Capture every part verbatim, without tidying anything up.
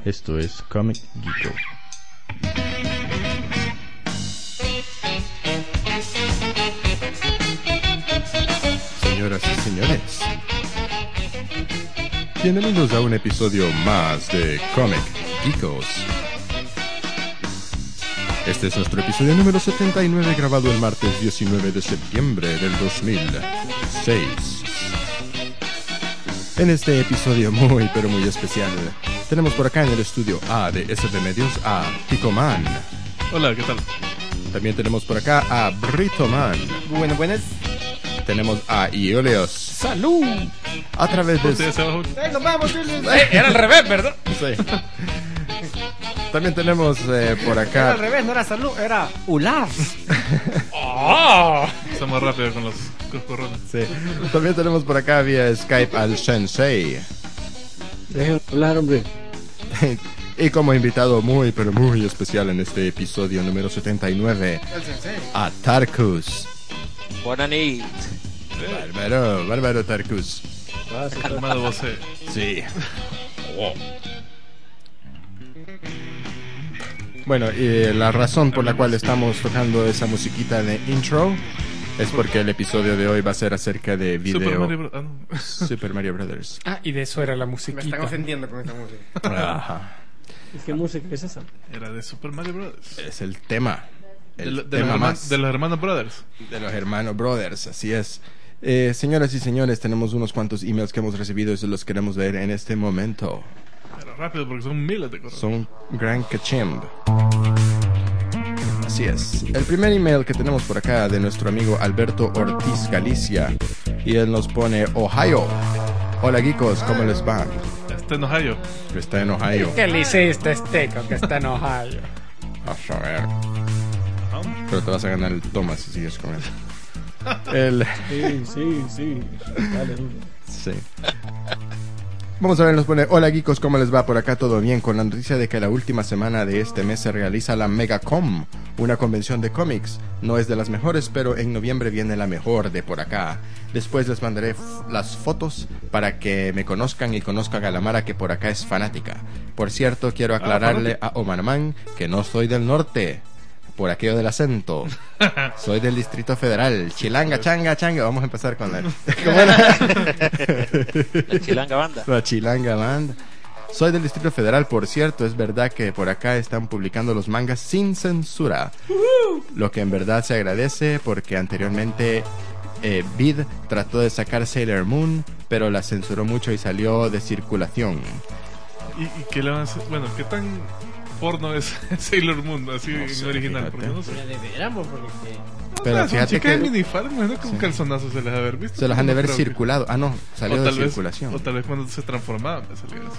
Esto es Comic Geeko. Señoras y señores, bienvenidos a un episodio más de Comic Geekos. Este es nuestro episodio número setenta y nueve, grabado el martes diecinueve de septiembre del dos mil seis. En este episodio muy pero muy especial, tenemos por acá en el estudio A de S B Medios a Picoman. Hola, ¿qué tal? También tenemos por acá a Britoman. Buenas, buenas. Tenemos a Ioleos. ¡Salud! A través de... Ustedes abajo. ¡Eh, nos vamos! Eh, era al revés, ¿verdad? Sí. También tenemos eh, por Era acá... al revés, no era salud, era Ulas. ¡Oh! Estamos rápido con los coscorrones. Sí. También tenemos por acá vía Skype al Sensei. Dejen hablar, hombre. Y como invitado muy pero muy especial en este episodio número setenta y nueve, El sensei. a Tarkus. Bonanit. Bárbaro, bárbaro Tarkus. Ah, sí, Calmado vos. eh. Sí. Bueno, y la razón por la cual estamos tocando esa musiquita de intro es porque el episodio de hoy va a ser acerca de video Super Mario Bros. Ah, no. Super Mario Brothers. Ah, y de eso era la Me están musiquita. ofendiendo con esta música. Ajá. ¿Y qué música es esa? Era de Super Mario Bros. Es el tema. De, El lo- de, los tema herman- más de los hermanos Brothers. de los hermanos Brothers, así es. Eh, señoras y señores, tenemos unos cuantos emails que hemos recibido y se los queremos ver en este momento. Pero rápido porque son miles de cosas. Son gran cachimb. Así es. El primer email que tenemos por acá de nuestro amigo Alberto Ortiz Galicia. Y él nos pone Ohio. Hola geekos, ¿cómo les va? Está en Ohio. Está en Ohio. ¿Qué le hiciste a este que está en Ohio? A saber. Pero te vas a ganar el Thomas si sigues con él. El... Sí, sí, sí. Dale, duro. Sí. Vamos a ver, nos pone: hola geekos, ¿cómo les va? Por acá todo bien, con la noticia de que la última semana de este mes se realiza la Megacom, una convención de cómics. No es de las mejores, pero en noviembre viene la mejor de por acá. Después les mandaré f- las fotos para que me conozcan y conozcan a la Mara que por acá es fanática. Por cierto, quiero aclararle a Omarman que no soy del norte, por aquello del acento. Soy del Distrito Federal. Chilanga, changa, changa. Vamos a empezar con la... ¿Cómo era? La Chilanga Banda. La Chilanga Banda. Soy del Distrito Federal, por cierto. Es verdad que por acá están publicando los mangas sin censura. Lo que en verdad se agradece porque anteriormente eh, Vid trató de sacar Sailor Moon, pero la censuró mucho y salió de circulación. ¿Y, y qué le van a hacer? Bueno, ¿qué tan porno es Sailor Moon? Así No en sé, original. fíjate. Porque no sé. Ya deberíamos, porque... Pero Ah, son fíjate chicas que- en minifalda, me imagino que un calzonazo se les ha de haber visto. Se los han de No haber creo que- circulado. Ah, no, salió o de tal vez- circulación. O tal vez cuando se transformaban pues, salía así.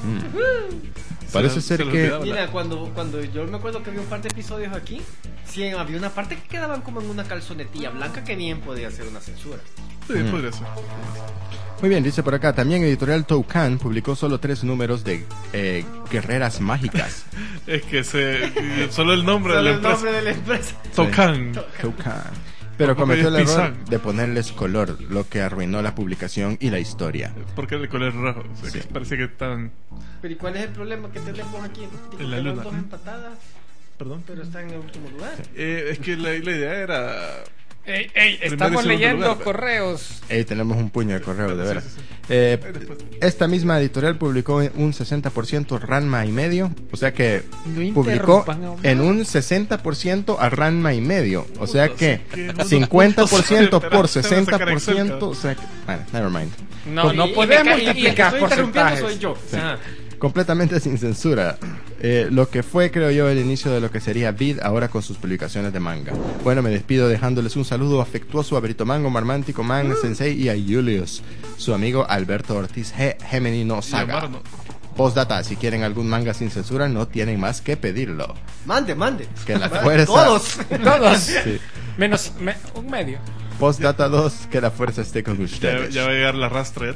Mm. Se Parece les- ser se les que- olvidaba la- Mira, cuando, cuando yo me acuerdo que había un par de episodios aquí, sí, había una parte que quedaban como en una calzonetilla blanca que bien podía ser una censura. Sí, podría ser. Muy bien, dice por acá, también Editorial Toucan publicó solo tres números de eh, Guerreras Mágicas. Es que se, solo el nombre de Solo la el empresa. nombre de la empresa. Tocan. Toucan. Pero Tampoco cometió el es error Pizan. de ponerles color, lo que arruinó la publicación y la historia. Porque el color rojo. O sea, Sí. que parece que están. Pero ¿y cuál es el problema que tenemos aquí? En la Tenemos luna. dos empatadas, Perdón. pero están en el último lugar. Eh, es que la, la idea era. Ey, ey, Primero y estamos segundo leyendo lugar. correos. Ahí tenemos un puño de correo, de Sí, veras. sí, sí. Eh, Ahí después. esta misma editorial publicó un sesenta por ciento Ranma y medio, o sea que No publicó interrumpan a Omar. en un sesenta por ciento a Ranma y medio, o sea Puta, que sí, que cincuenta por ciento unos por puntos. sesenta por Excel, ciento, o sea que, bueno, never mind. No, Y- no y- podemos y- y- y el que multiplicar estoy interrumpiendo porcentajes. soy yo. Ajá. Completamente sin censura. Eh, lo que fue, creo yo, el inicio de lo que sería Vid ahora con sus publicaciones de manga. Bueno, me despido dejándoles un saludo afectuoso a Brito Mango, Marmántico Man, Sensei y a Julius, su amigo Alberto Ortiz G. Gemini no Y Saga. Omar no. Postdata, si quieren algún manga sin censura, no tienen más que pedirlo. Mande, mande. Que la fuerza... Todos. Todos. Sí. Menos me- un medio. Postdata dos, que la fuerza esté con Ya, ustedes. ya va a llegar la rastra.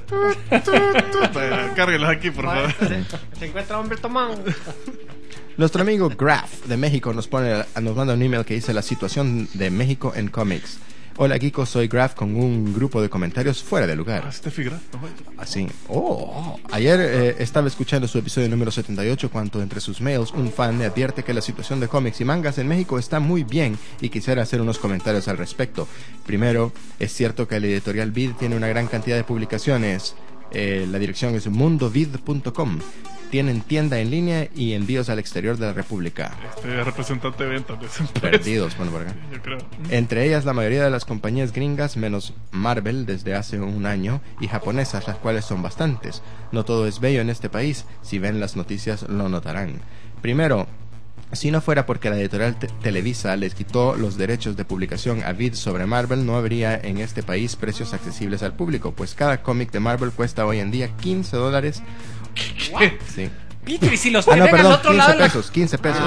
ya. Cárguelos aquí, por favor. Se, se encuentra hombre tomán. Nuestro amigo Graf de México nos pone, nos manda un email que dice la situación de México en cómics. Hola Geekos, soy Graf con un grupo de comentarios fuera de lugar. Ah, Steffi Graf, no joder. Así. Oh, ayer eh, estaba escuchando su episodio número setenta y ocho cuando entre sus mails un fan me advierte que la situación de cómics y mangas en México está muy bien y quisiera hacer unos comentarios al respecto. Primero, es cierto que la editorial Vid tiene una gran cantidad de publicaciones. Eh, la dirección es mundovid punto com. Tienen tienda en línea y envíos al exterior de la República. Este representante de ventas de esa empresa. Perdidos, bueno, por acá. Yo creo. Entre ellas la mayoría de las compañías gringas, menos Marvel desde hace un año, y japonesas, las cuales son bastantes. No todo es bello en este país, si ven las noticias lo notarán. Primero, si no fuera porque la editorial te Televisa les quitó los derechos de publicación a Vid sobre Marvel, no habría en este país precios accesibles al público, pues cada cómic de Marvel cuesta hoy en día quince dólares. ¿Qué? Sí. Peter, y si los Ah, no, tienen al perdón, otro quince lado de la- pesos, quince pesos.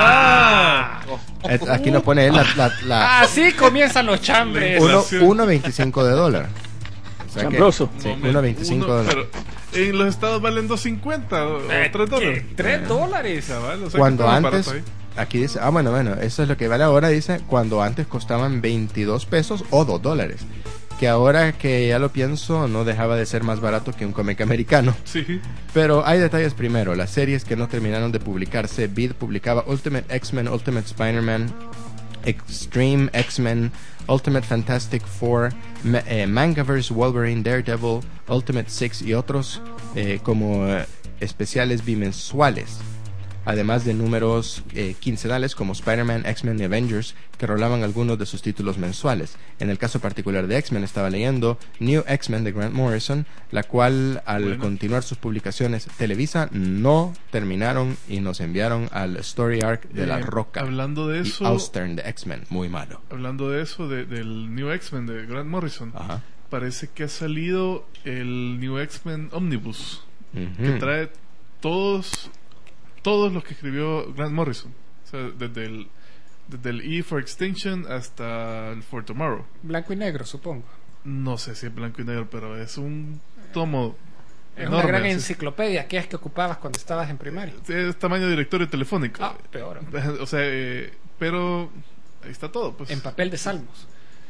Ah, perdón. Eh, Aquí nos pone él la, la, la Así comienzan los chambres. Uno- uno- inflación. uno veinticinco de dólar. O sea que- Chambroso. sí, no, me- uno veinticinco uno- dólares. Pero en los estados valen dos cincuenta o Eh, tres dólares. ¿qué? ¿Tres dólares? Chaval, o sea que Cuando está más antes, barato ahí. aquí dice, ah bueno, bueno, eso es lo que vale ahora, dice, cuando antes costaban veintidós pesos o dos dólares. Que ahora que ya lo pienso, no dejaba de ser más barato que un cómic americano. Sí. Pero hay detalles primero, las series que no terminaron de publicarse. Vid publicaba Ultimate X-Men, Ultimate Spider-Man, Extreme X-Men, Ultimate Fantastic Four, Ma eh, Mangaverse, Wolverine, Daredevil, Ultimate Six y otros eh, como eh, especiales bimensuales. Además de números eh, quincenales como Spider-Man, X-Men y Avengers, que rolaban algunos de sus títulos mensuales. En el caso particular de X-Men estaba leyendo New X-Men de Grant Morrison, la cual al Bueno. continuar sus publicaciones Televisa no terminaron y nos enviaron al Story Arc de La Eh, Roca hablando de y eso- Austern de X-Men, muy malo. Hablando de eso, de- del New X-Men de Grant Morrison, Ajá. parece que ha salido el New X-Men Omnibus, Ujú. que trae todos todos los que escribió Grant Morrison. O sea, desde el, desde el E for Extinction hasta el For Tomorrow. Blanco y negro, supongo. No sé si es blanco y negro, pero es un tomo Es enorme. una gran así. enciclopedia, aquellas que ocupabas cuando estabas en primaria. Es tamaño directorio telefónico. Ah, peor. O sea, eh, pero ahí está todo, pues. En papel de salmos.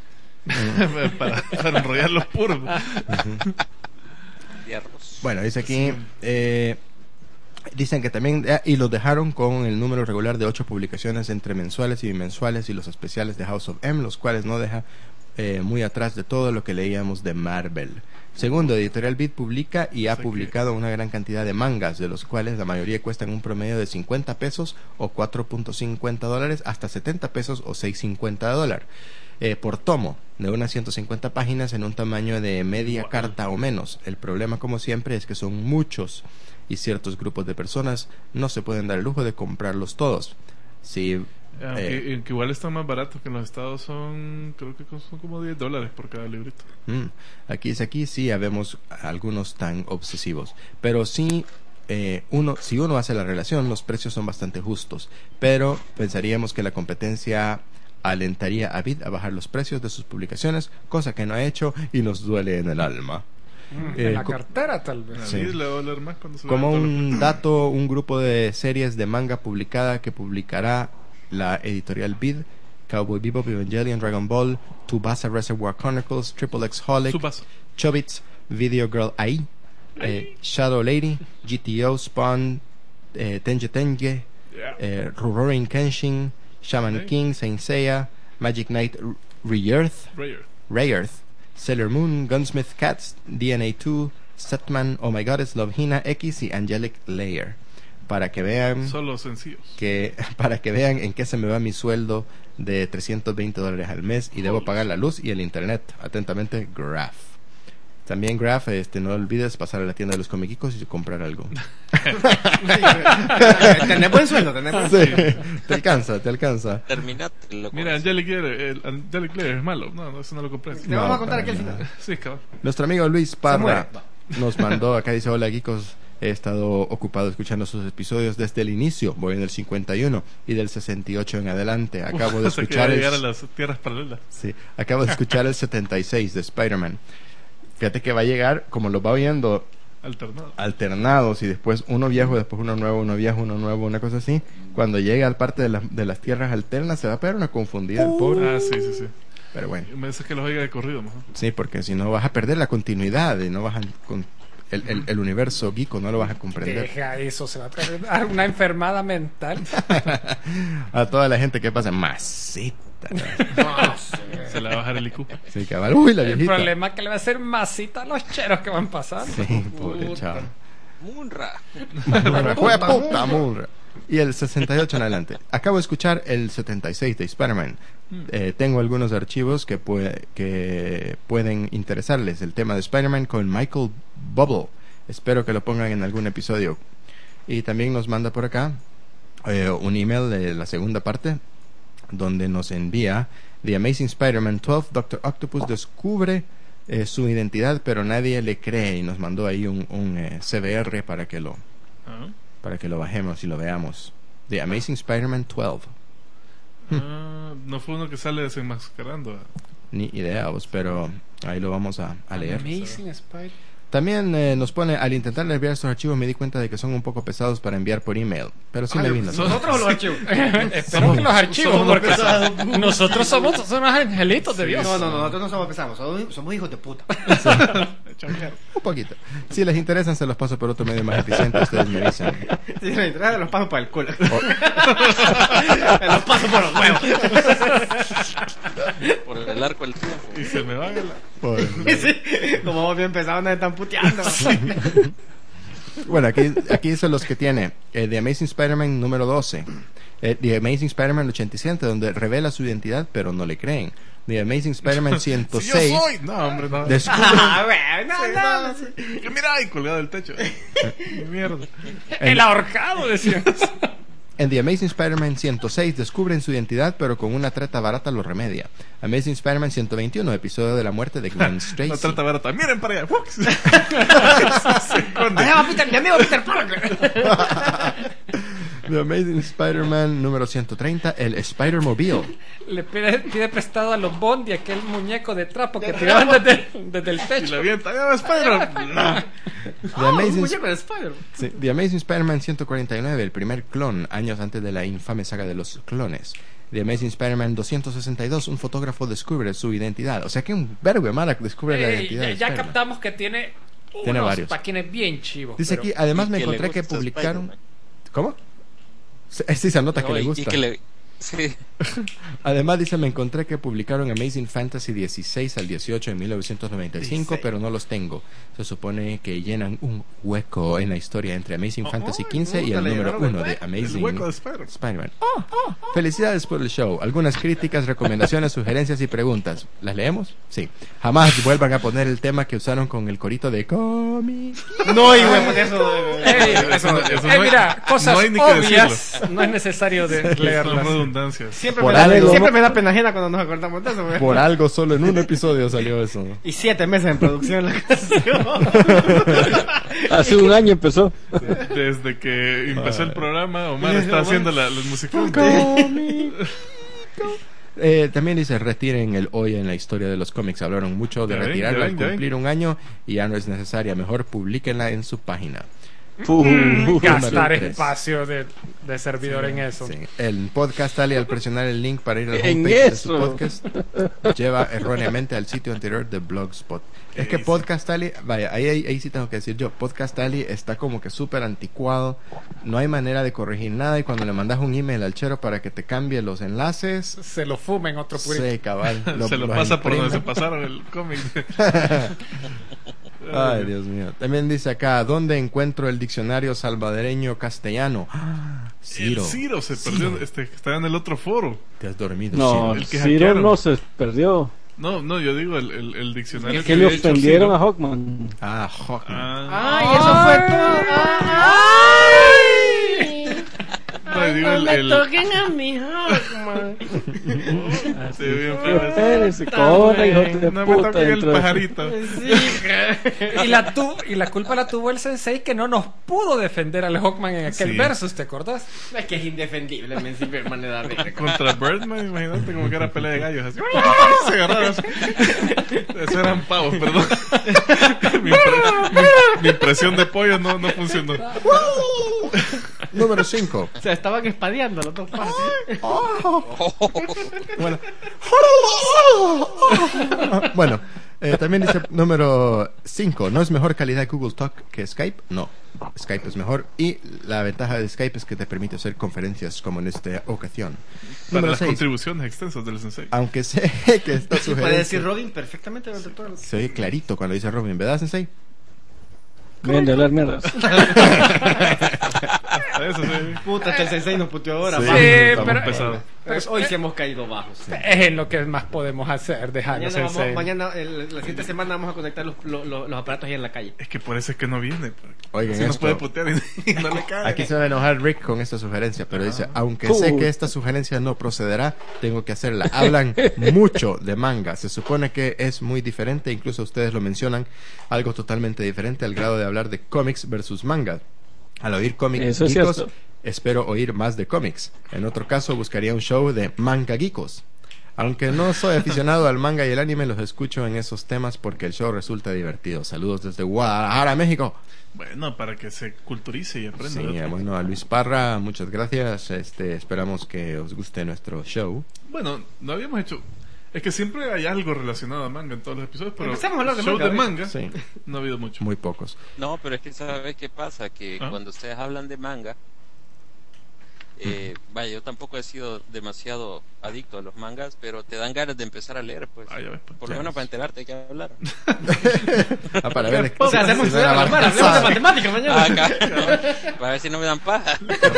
para, para enrollar los puros. Hierros. Bueno, dice aquí, eh, dicen que también, eh, y los dejaron con el número regular de ocho publicaciones entre mensuales y bimensuales y los especiales de House of M, los cuales no deja eh, muy atrás de todo lo que leíamos de Marvel. Segundo, Editorial Vid publica y ha Sé publicado una gran cantidad de mangas, de los cuales la mayoría cuestan un promedio de cincuenta pesos o cuatro punto cincuenta dólares hasta setenta pesos o seis punto cincuenta dólares. Eh, por tomo, de unas ciento cincuenta páginas en un tamaño de media Wow. carta o menos. El problema, como siempre, es que son muchos y ciertos grupos de personas no se pueden dar el lujo de comprarlos todos. Si, Aunque, eh, que igual están más baratos que en los estados, son creo que son como diez dólares por cada librito. mm, aquí es aquí, sí, habemos algunos tan obsesivos. Pero sí, eh, uno, si uno hace la relación, los precios son bastante justos. Pero pensaríamos que la competencia alentaría a Vid a bajar los precios de sus publicaciones, cosa que no ha hecho y nos duele en el alma. Mm, Eh, en la co- cartera, tal A vez. Sí. mí le va a doler más cuando se Como vean todos los- un dato, un grupo de series de manga publicada que publicará la editorial Vid: Cowboy Bebop, Evangelion, Dragon Ball, Tsubasa Reservoir Chronicles, Triple X Holic, Tsubasa. Chobits, Video Girl Ai, eh, Shadow Lady, G T O, Spawn, eh, Tenje Tenge, Yeah. eh, Rurouni Kenshin, Shaman Ok. King, Saint Seiya, Magic Knight R- Re-Earth, Rayer. Ray-Earth, Sailor Moon, Gunsmith Cats, D N A dos, Setman, Oh My Goddess, Love Hina, X y Angelic Layer. Para que vean Solo sencillos. que para que vean en qué se me va mi sueldo de trescientos veinte dólares al mes y debo pagar la luz y el internet. Atentamente, Graf. También Graf, este, no olvides pasar a la tienda de los comiquicos y comprar algo. Tenés buen sueldo, tenés buen Sí, sueldo. te alcanza, te alcanza. Terminate, loco. Mira, Angelic Layer, el Angelic Layer es malo. No, no, eso no lo compré. Te vamos No, a contar para aquí al nada. final. Sí, cabrón. Nuestro amigo Luis muere. Parra nos mandó, acá dice: hola geekos, he estado ocupado escuchando sus episodios desde el inicio, voy en el cincuenta y uno y del sesenta y ocho en adelante. Acabo de Hasta que escuchar va a el, llegar a las tierras paralelas. sí, acabo de escuchar el setenta y seis de Spider-Man. Fíjate que va a llegar, como lo va oyendo, Alternado. alternados y después uno viejo, después uno nuevo, uno viejo, uno nuevo, una cosa así. Cuando llegue al parte de, la- de las tierras alternas se va a pegar una confundida el pobre. Ah, sí, sí, sí. Pero bueno, Me dice que los oiga de corrido, mejor. sí, porque si no vas a perder la continuidad y no vas a... Con, el, el, el universo geeko no lo vas a comprender. Deja eso, se va a dar una enfermada mental. A toda la gente que pasa, masita. No sé. Se le va a bajar el I Q. Sí, cabal. Uy, la El viejita. problema es que le va a hacer masita a los cheros que van pasando. Sí, pobre Puta. chavo. Munra. Munra, ¡jue puta, Munra! Y el sesenta y ocho en adelante. Acabo de escuchar el setenta y seis de Spider-Man. Eh, tengo algunos archivos que, puede, que pueden interesarles. El tema de Spider-Man con Michael Bubble. Espero que lo pongan en algún episodio. Y también nos manda por acá eh, un email de la segunda parte, donde nos envía The Amazing Spider-Man doce. Doctor Octopus descubre eh, su identidad, pero nadie le cree, y nos mandó ahí un, un eh, C B R para que lo Ah. para que lo bajemos y lo veamos. The Amazing Spider-Man doce. Ah, no fue uno que sale desenmascarando. Ni idea, vos, pero ahí lo vamos a, a leer. Amazing Spider. También eh, nos pone, al intentar enviar estos archivos me di cuenta de que son un poco pesados para enviar por email, pero sí me vino. ¿Nosotros o los archivos? Espero que los archivos, somos porque pesados. nosotros somos, somos angelitos de Dios. No, no, no, nosotros no somos pesados, somos, somos hijos de puta. Un poquito. Si les interesan, se los paso por otro medio más eficiente, ustedes me dicen. Si me entrada, los paso para el culo. Me los paso por los huevos. Por el arco del triunfo. Y se me va la... Por- Sí, como vos bien pesados, nos están puteando. Bueno, aquí, aquí son los que tiene eh, The Amazing Spider-Man número doce, eh, The Amazing Spider-Man ochenta y siete, donde revela su identidad pero no le creen. The Amazing Spider-Man ciento Si seis yo soy... No, hombre, no. descubre, Ah, güey, no, Sí, no, no, sí. Que mira ahí colgado del techo. Mierda. El ahorcado, decían. en The Amazing Spider-Man ciento seis descubren su identidad pero con una treta barata lo remedia. Amazing Spider-Man ciento veintiuno, episodio de la muerte de Gwen Stacy. No trata barata. Miren para allá. ¡Fux! Se esconde. Allá va Peter, mi amigo Peter Parker. The Amazing Spider-Man número ciento treinta, el Spider-Mobile. Le pide, pide prestado a los Bondi aquel muñeco de trapo que tiraban desde, desde el Y techo. la avienta. ¡Ya va Spider-Man! No. The Ah, un Amazing, muñeco de Spider. sí, The Amazing Spider-Man ciento cuarenta y nueve, el primer clon, años antes de la infame saga de los clones. The Amazing Spider-Man doscientos sesenta y dos, un fotógrafo descubre su identidad. O sea que un verbo de mala descubre la Ey, identidad. ya, de ya Spider-Man. captamos que tiene Tiene unos varios. paquines bien chivos. Dice pero- aquí, además Y me que le encontré que gusta publicaron... Spider-Man. ¿Cómo? Sí, sí, se nota que No, le y- gusta. Y que le... Sí. Además dice, me encontré que publicaron Amazing Fantasy dieciséis al dieciocho en mil novecientos noventa y cinco, dieciséis. pero no los tengo. Se supone que llenan un hueco en la historia entre Amazing Oh, Fantasy oh, quince y puta, el le número llenaron el uno de hueco, Amazing el hueco de Spider-Man. Spider-Man. Felicidades por el show. Algunas críticas, recomendaciones, sugerencias y preguntas. ¿Las leemos? Sí. Jamás vuelvan a poner el tema que usaron con el corito de cómic. No, y güey, pues eso. Ey, Eso no- eso eh, no hay- mira, cosas no hay ni que obvias, no es necesario de Son leerlas. redundancias. Siempre, Por me da, algo- siempre me da pena ajena cuando nos acordamos de eso, güey. Por algo solo en un episodio salió eso. Y siete meses en producción la canción. Hace un año empezó. Desde que empezó Ah. el programa, Omar está haciendo la, los musicales. Eh, también dice, retiren el hoy en la historia de los cómics. Hablaron mucho de Ya ven, retirarla ya al ven, ya ven. cumplir un año y ya no es necesaria. Mejor publíquenla en su página. Uh, Gastar Número tres. espacio de, de servidor en eso. Sí. El podcast Ali, al presionar el link para ir al En homepage de su eso. podcast, lleva erróneamente al sitio anterior de Blogspot. Es que dice? Podcast Ali, vaya, ahí, ahí, ahí sí tengo que decir yo, Podcast Ali está como que súper anticuado, no hay manera de corregir nada y cuando le mandas un email al chero para que te cambie los enlaces, Se lo fumen otro purito. sí, cabal, se lo los pasa por donde se imprime. pasaron el cómic. Ay, Dios mío. También dice acá, ¿dónde encuentro el diccionario salvadoreño castellano? Ah, Ciro. El Ciro se perdió. Ciro. Este, que está en el otro foro. Te has dormido, No, Ciro. el que Ciro hackearon. no se perdió. No, no, yo digo el, el, el diccionario Que le había hecho ofendieron Ciro. a Hawkman. Ah, Hawkman. Ah, Ay, eso fue todo. Ay. no, yo digo No el, me el, toquen a mi Hawkman. sí, bien feo eso. Espérense, corre, hijo de No me puta. toquen el dentro de- pajarito. Sí. Y la, tu, y la culpa la tuvo el sensei que no nos pudo defender al Hawkman en aquel Sí. versus, ¿te acordás? Es que es indefendible, men, Superman le da risa. Contra Birdman, imagínate como que era pelea de gallos. Así. Se agarraron. Eso eran pavos, perdón. mi, impre- mi- mi impresión de pollo no, no funcionó. Número cinco. O sea, estaban espadeando los dos pares. Bueno, bueno eh, también dice número cinco. ¿No es mejor calidad Google Talk que Skype? No, Skype es mejor. Y la ventaja de Skype es que te permite hacer conferencias como en esta ocasión. Para Número las seis. contribuciones extensas del Sensei. Aunque sé que esta Puede sugerencia decir Robin perfectamente durante todo el... se oye clarito cuando dice Robin, ¿verdad, Sensei? Bien de hablar mierdas. Eso sí. Puta, que el sensei nos puteó ahora. Sí. vamos. Sí, Estamos pero, pesados. Pero hoy sí hemos caído bajos. es en lo que más podemos hacer, dejarlo Mañana, vamos, sensei. mañana el- la siguiente semana vamos a conectar los, los, los- los aparatos ahí en la calle. Es que por eso es que no viene. Oigan Si nos esto. puede putear y, y no le cae. Aquí se va a enojar Rick con esta sugerencia, pero dice, aunque sé que esta sugerencia no procederá, tengo que hacerla. Hablan mucho de manga, se supone que es muy diferente, incluso ustedes lo mencionan, algo totalmente diferente al grado de hablar de cómics versus manga. Al oír cómics Eso es geekos, cierto. espero oír más de cómics. En otro caso, buscaría un show de manga geekos. Aunque no soy aficionado al manga y el anime, los escucho en esos temas porque el show resulta divertido. Saludos desde Guadalajara, México. Bueno, para que se culturice y aprenda. Sí, de otro. bueno, a Luis Parra, muchas gracias. Este, esperamos que os guste nuestro show. Bueno, no habíamos hecho. Es que siempre hay algo relacionado a manga en todos los episodios, pero Empecemos a hablar de show manga, de ¿ves? manga Sí, no ha habido mucho. muy pocos. No, pero es que ¿sabes qué pasa? Que ¿Ah? cuando ustedes hablan de manga, eh, vaya, yo tampoco he sido demasiado adicto a los mangas, pero te dan ganas de empezar a leer, pues. Ah, ya ves, pues. Por lo Ya menos ves. para enterarte de qué hablar. Ah, para ver. O sea, hacemos si no era estudiar mal- hablemos de matemáticas mañana. Acá, para ver si no me dan paja.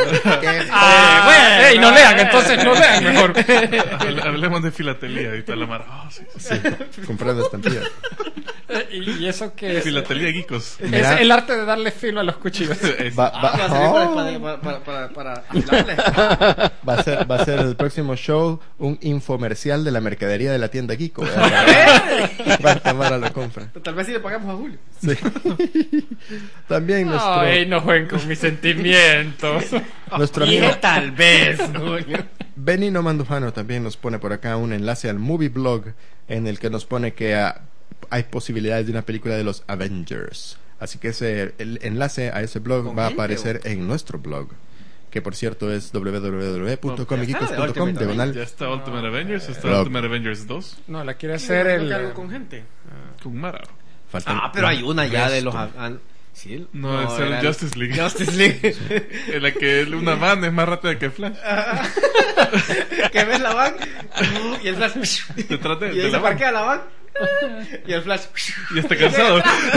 Ah, bueno, ey, no lean, entonces no lean mejor. Hable- Hablemos de filatelía y tal la mara. Ah, sí, sí. Sí, comprando estampillas. y, y eso que es, Filatelía geekos. es Mira. el arte de darle filo a los cuchillos. Es- Va, Ah, va- va a servir para- oh, para, para, para, para afilarle. va a ser, va a ser el próximo show un infomercial de la mercadería de la tienda Kiko. ¿Verdad? ¿Cuánta mara lo compra? Tal vez si le pagamos a Julio. Sí. También nuestro, Ay, no jueguen con mis sentimientos. nuestro Y amigo tal vez, Julio. Benino Mandujano también nos pone por acá un enlace al movie blog en el que nos pone que ah, hay posibilidades de una película de los Avengers. Así que ese el enlace a ese blog ¿Con va a gente, aparecer en nuestro blog, que por cierto es w w w punto comicicos punto Ya está, com de diagonal. Ya está Ultimate Avengers, está Blog. Ultimate Avengers dos No, la quiere hacer Creo el. que algo con gente. con Mara. Faltan Ah, pero hay una ya de los... resto. ah, sí, No, es el era Justice League. Justice League. En la que una van es más rápida que Flash. Que ves la van y el flash. Detrás de, Y de ahí la se van. parquea la van y el flash. Y está cansado.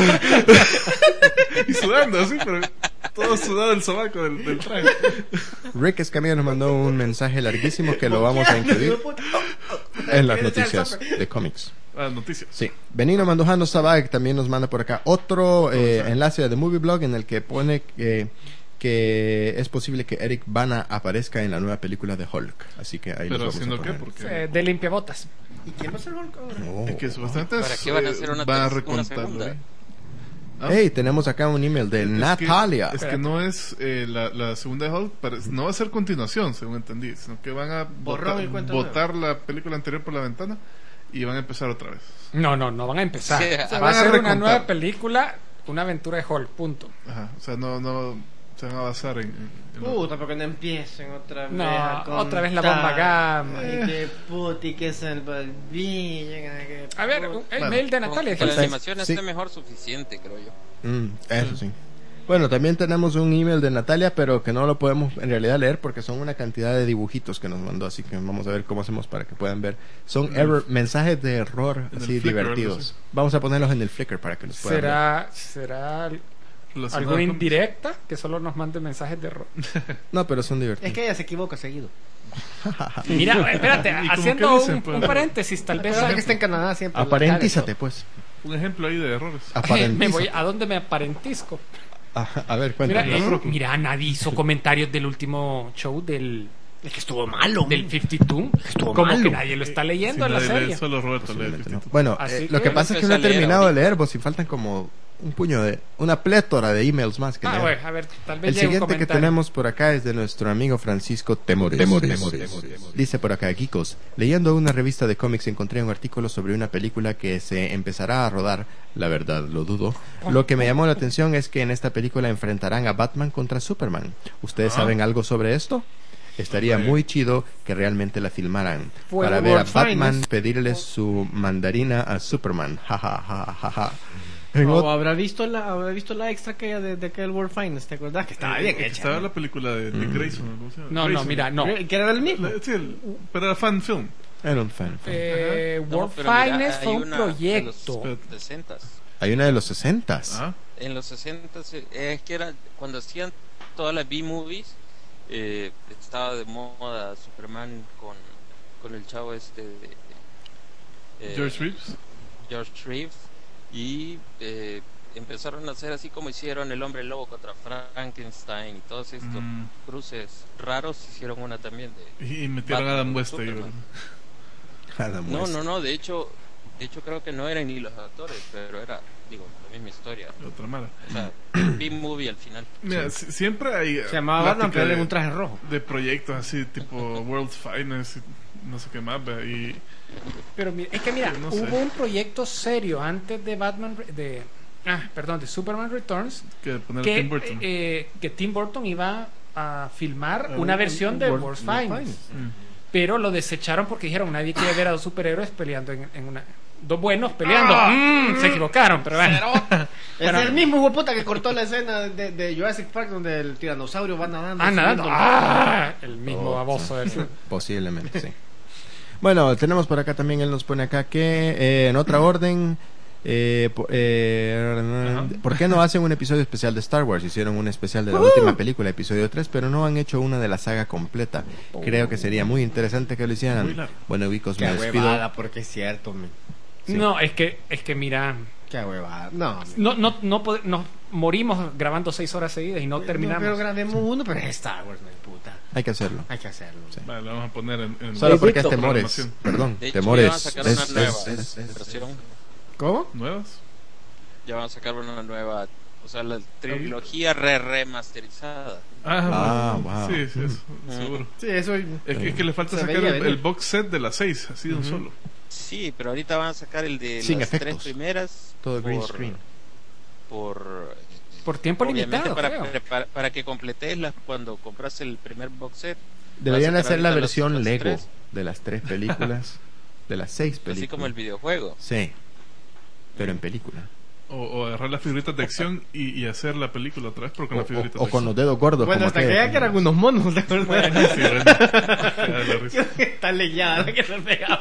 Y sudando así, pero todo sudado el sobaco del, del traje. Rick Escamilla nos mandó un mensaje larguísimo que lo vamos a incluir en las noticias de cómics. Ah, noticias. Sí, Benino Mandujano Sabag también nos manda por acá otro eh, enlace de The Movie Blog en el que pone que, que es posible que Eric Bana aparezca en la nueva película de Hulk. Así que ahí los Pero vamos a haciendo qué, poner. porque eh, de limpiabotas. ¿Y quién va a ser Hulk ahora? Oh. es que supuestamente ¿Para es, qué van a eh, hacer una van a ter- una recontarlo, segunda? ¿eh? Ah, Hey, tenemos acá un email de es que- Natalia. Es que no es eh, la, la segunda de Hulk, pare- no va a ser continuación, según entendí, sino que van a Borrón botar, y cuenta botar la película anterior por la ventana y van a empezar otra vez. No, no, no van a empezar. Sí, O sea, van va a a ser una recontar. nueva película, una aventura de Hulk, punto. Ajá, o sea, no, no se van a basar en... en- en lo- Puta, porque no empiecen otra vez. No, a otra vez la contar. bomba gamma. Y que puti, que salvavillen. A ver, un- el Bueno, mail de Con- Natalia. con la Sí. animación Sí. esté mejor suficiente, creo yo. Mm, eso sí. Bueno, también tenemos un email de Natalia, pero que no lo podemos en realidad leer porque son una cantidad de dibujitos que nos mandó, así que vamos a ver cómo hacemos para que puedan ver. Son En el- error, mensajes de error en el así Flickr o algo divertidos. así. Vamos a ponerlos en el Flickr para que los puedan ver. ¿Será, será relacionado alguna con- indirecta que solo nos mande mensajes de error? No, pero son divertidos. Es que ella se equivoca seguido. Mira, espérate, ¿Y cómo haciendo qué dicen, un, pues? un paréntesis, tal vez. Recuerda que está en Canadá siempre. Aparentízate, pues. Un ejemplo ahí de errores. Me Aparentízate. voy, ¿a dónde me aparentisco? A, a ver, Mira, cuéntame. eh, mira, nadie hizo comentarios del último show del, Es que estuvo malo. del cincuenta y dos. Estuvo Como malo. que nadie lo está leyendo Si en la nadie lee, serie. solo Roberto lee el Posiblemente no. instituto. Bueno, Así eh, lo que que pasa es que no he empecé a leer terminado de ahorita. leer, vos, si faltan como un puño de, una plétora de emails más que Ah, leer. bueno, a ver, tal vez El llegue un siguiente que comentario. tenemos por acá es de nuestro amigo Francisco Temores. Dice por acá, Kikos, leyendo una revista de cómics encontré un artículo sobre una película que se empezará a rodar, la verdad lo dudo. Lo que me llamó la atención es que en esta película enfrentarán a Batman contra Superman. ¿Ustedes Ah. saben algo sobre esto? Estaría muy chido que realmente la filmaran Fue para el ver a World Batman Finest. pedirle su mandarina a Superman. Ja, ja, ja, ja, ja. En O ot- habrá visto la, habrá visto la extra aquella de, de aquel World Finest, ¿te acordás? Que estaba bien Eh, hecha. Estaba la película de, de Grayson. ¿cómo se llama? No, no, Grayson. mira, no. Que era el mismo. La- sí, el- pero era fan film. Era un fan. Eh, No, World pero mira, Finest fue hay un una de proyecto. los sesentas. Hay una de los sesentas. Ah, En los sesentas eh, es que era cuando hacían todas las B-movies, eh, estaba de moda Superman con, con el chavo este de, eh, George Reeves. George Reeves, y eh, empezaron a hacer así como hicieron El Hombre Lobo contra Frankenstein y todos estos Mm. cruces raros. Hicieron una también de Y metieron a Adam Batman West ahí. Superman. ¿verdad? Adam No, West. no, no, de hecho, de hecho creo que no eran ni los actores, pero era, digo, la misma historia. Otra mala. O sea, B-movie al final. Mira, si- siempre hay. Se llamaba Batman, pero era en un traje rojo. De proyectos así, tipo World Finest, y no sé qué más. ¿ve? Y Pero mira, es que mira, No sé. hubo un proyecto serio antes de Batman, Re- de, ah, perdón, de Superman Returns, que poner que, Tim Burton. eh, que Tim Burton iba a filmar Ah, una un- versión un de World- World's World Finest, Finest. Mm. pero lo desecharon porque dijeron nadie quiere ver a dos superhéroes peleando en, en una, dos buenos peleando. Ah. Mm, se equivocaron, pero bueno. Es Bueno. el mismo hueputa que cortó la escena de, de Jurassic Park donde el tiranosaurio va nadando. Ah, nadando. subiendo- Ah, el mismo Oh, baboso ese. Posiblemente, sí. Bueno, tenemos por acá también, él nos pone acá que eh, en otra orden, eh, po- eh, Ajá. ¿por qué no hacen un episodio especial de Star Wars? Hicieron un especial de la última película, episodio tres, pero no han hecho una de la saga completa. Creo que sería muy interesante que lo Muy hicieran. largo. Bueno, Vicos, Qué me despido. huevada, porque es cierto, men. Sí. No, es que, es que mira, Qué huevada. No, men. no, no, no pod- nos morimos grabando seis horas seguidas y no terminamos. Pero grabemos uno, pero es Star Wars, men, puta. Hay que hacerlo. Hay que hacerlo. Sí. Vale, lo vamos a poner en. en Solo porque es Víctor. temores. Programación. Perdón, De hecho, temores. ya van a sacar Es- una es- nueva es- es- versión. ¿Cómo? ¿Nuevas? Ya van a sacar una nueva, o sea, la trilogía re remasterizada. Ah, wow. Sí, sí, eso, Mm. seguro. Sí, eso. Es que, es que le falta Se sacar veía el, venir. el box set de las seis, así de un solo. Sí, pero ahorita van a sacar el de Sin las efectos. tres primeras. Todo green por- screen. Por, Por tiempo obviamente limitado, para, creo. para, para que completes las cuando compras el primer box set. Deberían Van a sacar hacer la ahorita versión las- las Lego tres, de las tres películas, de las seis películas. así como el videojuego. Sí, pero en película. O, o agarrar las figuritas de acción y, y hacer la película otra vez, pero con O, las figuritas o- o de con acción. los dedos gordos. Bueno, como hasta aquella que ya que eran unos monos, ¿te acuerdas? Sí, bueno. Ya, la risa. Está leyada, que se pegaba.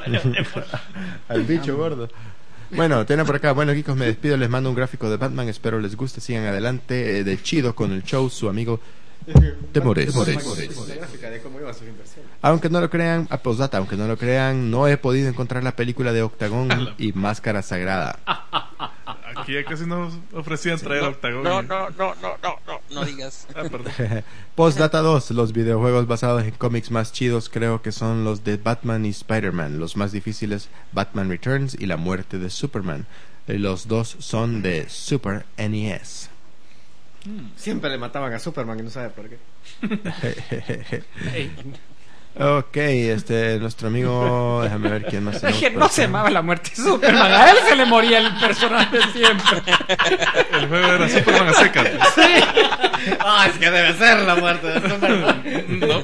Al bicho gordo. Bueno, tiene por acá. Bueno, chicos, me despido. Les mando un gráfico de Batman. Espero les guste. Sigan adelante. eh, de chido con el show. Su amigo Temores. La gráfica de cómo iban sus inversiones. Aunque no lo crean, a postdata, aunque no lo crean, no he podido encontrar la película de Octagón y Máscara Sagrada. Aquí ya casi nos ofrecían traer no, Octagon. no, no, no, no, no, no, no digas. Ah, perdón. Postdata dos, los videojuegos basados en cómics más chidos creo que son los de Batman y Spider-Man. Los más difíciles, Batman Returns y La Muerte de Superman. Eh, Los dos son de Super N E S. Siempre le mataban a Superman y no sabe por qué. Ey, Ok, este, nuestro amigo, déjame ver quién más es tenemos que por no acá. se llamaba la muerte de Superman, a él se le moría el personaje siempre. El juego era Superman a secas. Ah, es que debe ser la muerte de Superman. No.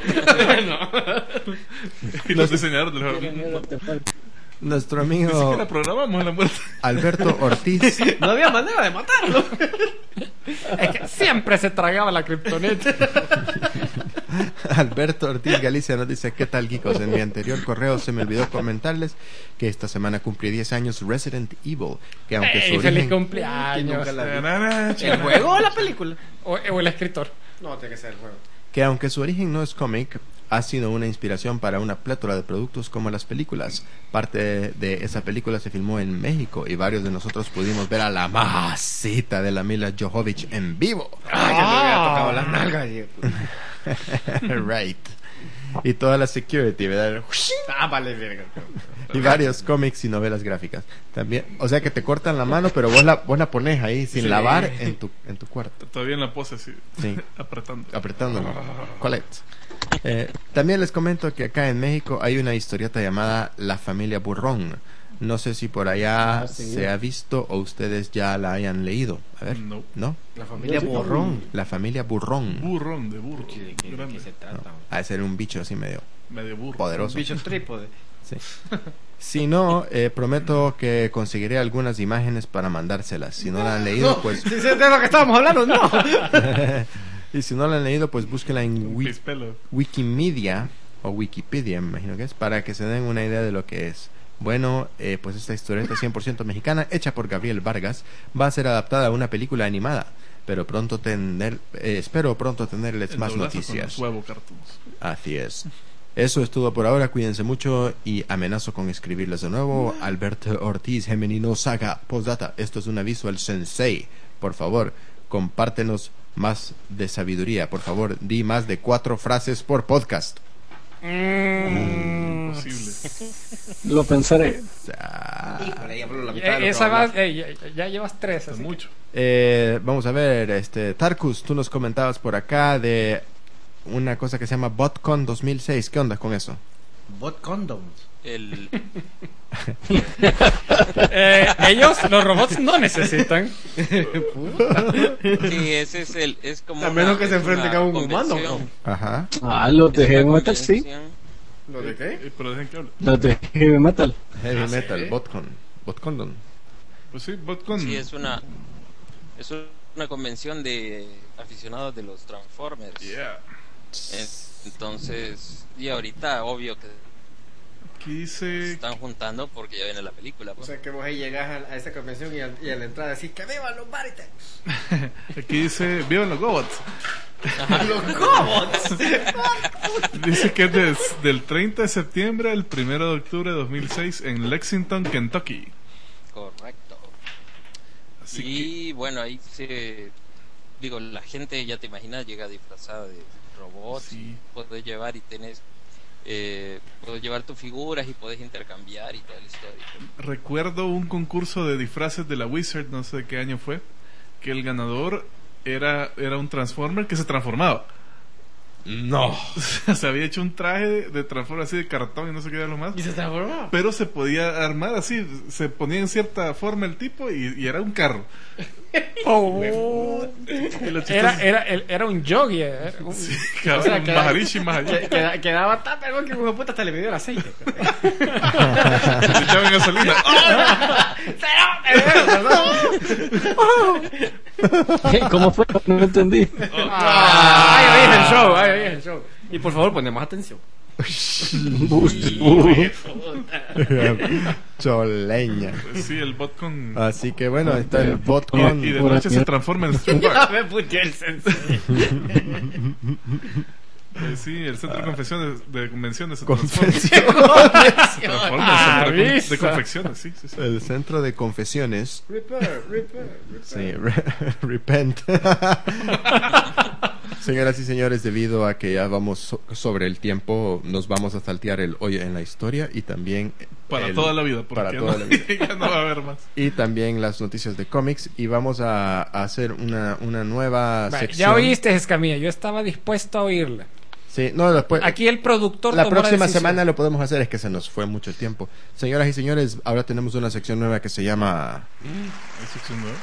Y los diseñadores del juego. Nuestro Ni siquiera amigo programamos la muerte. Alberto Ortiz. No había manera de matarlo. Es que siempre se tragaba la kriptonita. Alberto Ortiz Galicia nos dice: ¿qué tal, geekos? En mi anterior correo se me olvidó comentarles que esta semana cumplí diez años Resident Evil, que aunque su Ey, feliz origen, cumpleaños. ¿El juego o la película? O, o el escritor. No, tiene que ser el juego. que aunque su origen no es cómic, ha sido una inspiración para una plétora de productos como las películas. Parte de esa película se filmó en México y varios de nosotros pudimos ver a la mamacita de la Mila Jovovich en vivo. Ay, que me había tocado las nalgas. y- Right. Y toda la security, ¿verdad? Ah, vale, verga. Y varios cómics y novelas gráficas. También, o sea que te cortan la mano, pero vos la, vos la pones ahí sin Sí. lavar en tu, en tu cuarto. Todavía en la pose así, Sí. apretando. Apretándolo. Collect. Eh, también les comento que acá en México hay una historieta llamada La Familia Burrón. No sé si por allá Ah, sí. se ha visto o ustedes ya la hayan leído. A ver. No. ¿No? La familia Yo sí. Borrón. La Familia Burrón. Burrón, de burro. ¿De qué, de Grande. qué se No, trata? ha de ser un bicho así medio Medio burro. poderoso. Bicho trípode. Sí. Si no, eh, prometo que conseguiré algunas imágenes para mandárselas. Si no la han leído, No, pues... si es de lo que estábamos hablando, no. Y si no la han leído, pues búsquela en Un Wi- pispelo. Wikimedia o Wikipedia, me imagino que es, para que se den una idea de lo que es. Bueno, eh, pues esta historieta cien por ciento mexicana, hecha por Gabriel Vargas, va a ser adaptada a una película animada. Pero pronto tener, eh, espero pronto tenerles El más doblazo con noticias. los huevo cartoons. Así es. Eso es todo por ahora, cuídense mucho y amenazo con escribirles de nuevo. Alberto Ortiz, Gemenino Saga, postdata, esto es un aviso al sensei. Por favor, compártenos más de sabiduría. Por favor, di más de cuatro frases por podcast. Mm, Imposible. Lo pensaré. Ah, Híjole, ya habló la mitad de lo eh, que esa va a va, hablar. eh, ya, ya llevas tres. Es así que- mucho. eh, vamos a ver, este Tarkus, tú nos comentabas por acá de una cosa que se llama BotCon dos mil seis. ¿Qué onda con eso? Bot condoms. El, Eh, ellos, los robots, no necesitan. sí, ese es el. Es como A menos una- que se es enfrente una con un humano, convención. Ajá. Ah, los de Es heavy una metal, sí. convención. ¿Lo de qué? Eh, Pero dejen que hable. Los de heavy metal. Heavy Ah, metal, ¿sí? BotCon. BotCon. Pues sí, Botcon. Sí, es una. Es una convención de aficionados de los Transformers. Yeah. En- Entonces, y ahorita, obvio que Aquí se dice. están juntando porque ya viene la película. O pues. sea que vos ahí llegás a, a esa convención y a, y a la entrada decís que vivan los Baritex. Aquí dice. ¡Vivan los Gobots! Los Gobots. Dice que es des- del treinta de septiembre al primero de octubre de dos mil seis en Lexington, Kentucky. Correcto. Así Y bueno, ahí se. Digo, la gente, ya te imaginas, llega disfrazada de robots. Sí. Y puedes llevar y tenés. Eh, puedes llevar tus figuras y puedes intercambiar y toda la historia. que recuerdo un concurso de disfraces de la Wizard, no sé de qué año fue, que el ganador era, era un Transformer que se transformaba. No. Se había hecho un traje de, de Transformer así de cartón y no sé qué era lo más. Y se transformó. Pero se podía armar así, se ponía en cierta forma el tipo y, y era un carro. Oh. Y lo chistoso- Era, era, el- era un yogi. eh, un- Sí, cabrón, O sea, un que- Maharishi Maharishi. Que- queda- Quedaba tan pegón que un puta hasta le pidió el aceite. Le echaban gasolina. ¿Cómo fue? No entendí. Ah, ahí oí el show, ahí oí el show. Y por favor, ponemos atención. Choleña. Pues sí, el Botcon. Así que bueno, está el BotCon. Y de Pura noche se mierda. transforma en Street Ya Bar. me puteó el sensei. Pues sí, el centro de confecciones de convenciones se transforma. Confesión. Se transforma en centro de, con- de Avisa. confecciones, sí, sí, sí. El centro de confesiones. Repair, repair, repair. Sí, re- repent. Señoras y señores, debido a que ya vamos so- sobre el tiempo, nos vamos a saltear el hoy en la historia y también Para el- toda la vida, porque para ya, toda no, la vida. ya no va a haber más. Y también las noticias de cómics y vamos a, a hacer una, una nueva Vale, sección. ya oíste, Escamilla. Yo estaba dispuesto a oírla. Sí, no, después, Aquí el productor la tomó próxima decisión. semana lo podemos hacer, es que se nos fue mucho tiempo. Señoras y señores, ahora tenemos una sección nueva que se llama ¿Hay sección nueva?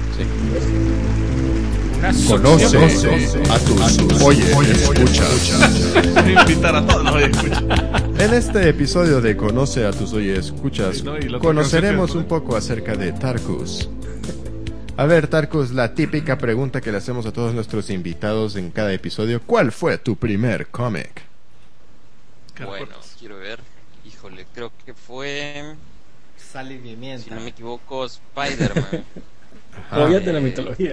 Una Conoce succión. a tus oye, escuchas. Invitar a todos los que escuchan. En este episodio de Conoce a tus oye, escuchas, Sí, no, y la otra conoceremos canción un que- poco acerca de Tarkus. A ver, Tarkus, la típica pregunta que le hacemos a todos nuestros invitados en cada episodio. ¿Cuál fue tu primer cómic? Bueno, Carpetas. quiero ver. Híjole, creo que fue, Sale bien, bien. si no me equivoco, Spider-Man. Todavía es de la Eh, mitología.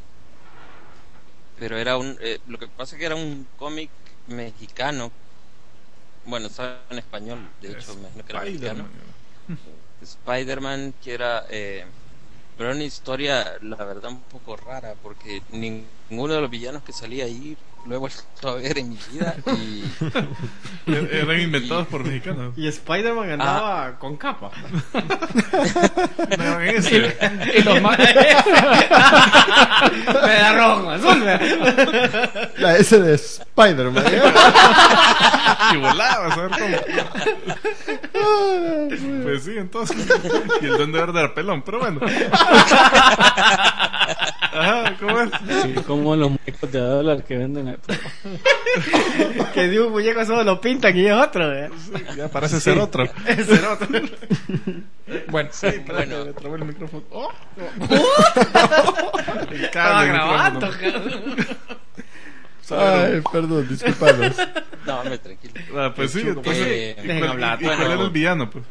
Pero era un. Eh, lo que pasa es que era un cómic mexicano. Bueno, estaba en español, de hecho, me imagino que era mexicano. Spider-Man. Spider-Man, que era. Eh, pero era una historia, la verdad, un poco rara, porque ninguno de los villanos que salía ahí lo he vuelto a ver en mi vida. Y eran inventados por mexicanos. Y Spider-Man andaba ah. con capa. No, ese. Y los más... Me da rojo, azul. La S de Spider-Man. Y volaba, ¿sabes cómo? Pues sí, entonces. Y el Duende Verde era pelón, pero bueno. Ajá, ¿cómo es? Sí, como los muñecos de dólar que venden ahí. Que de un muñeco solo lo pintan y es otro, ¿eh? Sí, ya parece ser otro. Es ser otro. Bueno, Sí, espérate, Bueno. me trabó el micrófono. ¡Oh! El Estaba cable del grabando, micrófono. Ay, perdón, disculpados. no, me tranquilo. Ah, pues sí, entonces. Eh, ¿y dejen cuál- hablar, ¿Y cuál bueno. era el villano, pues?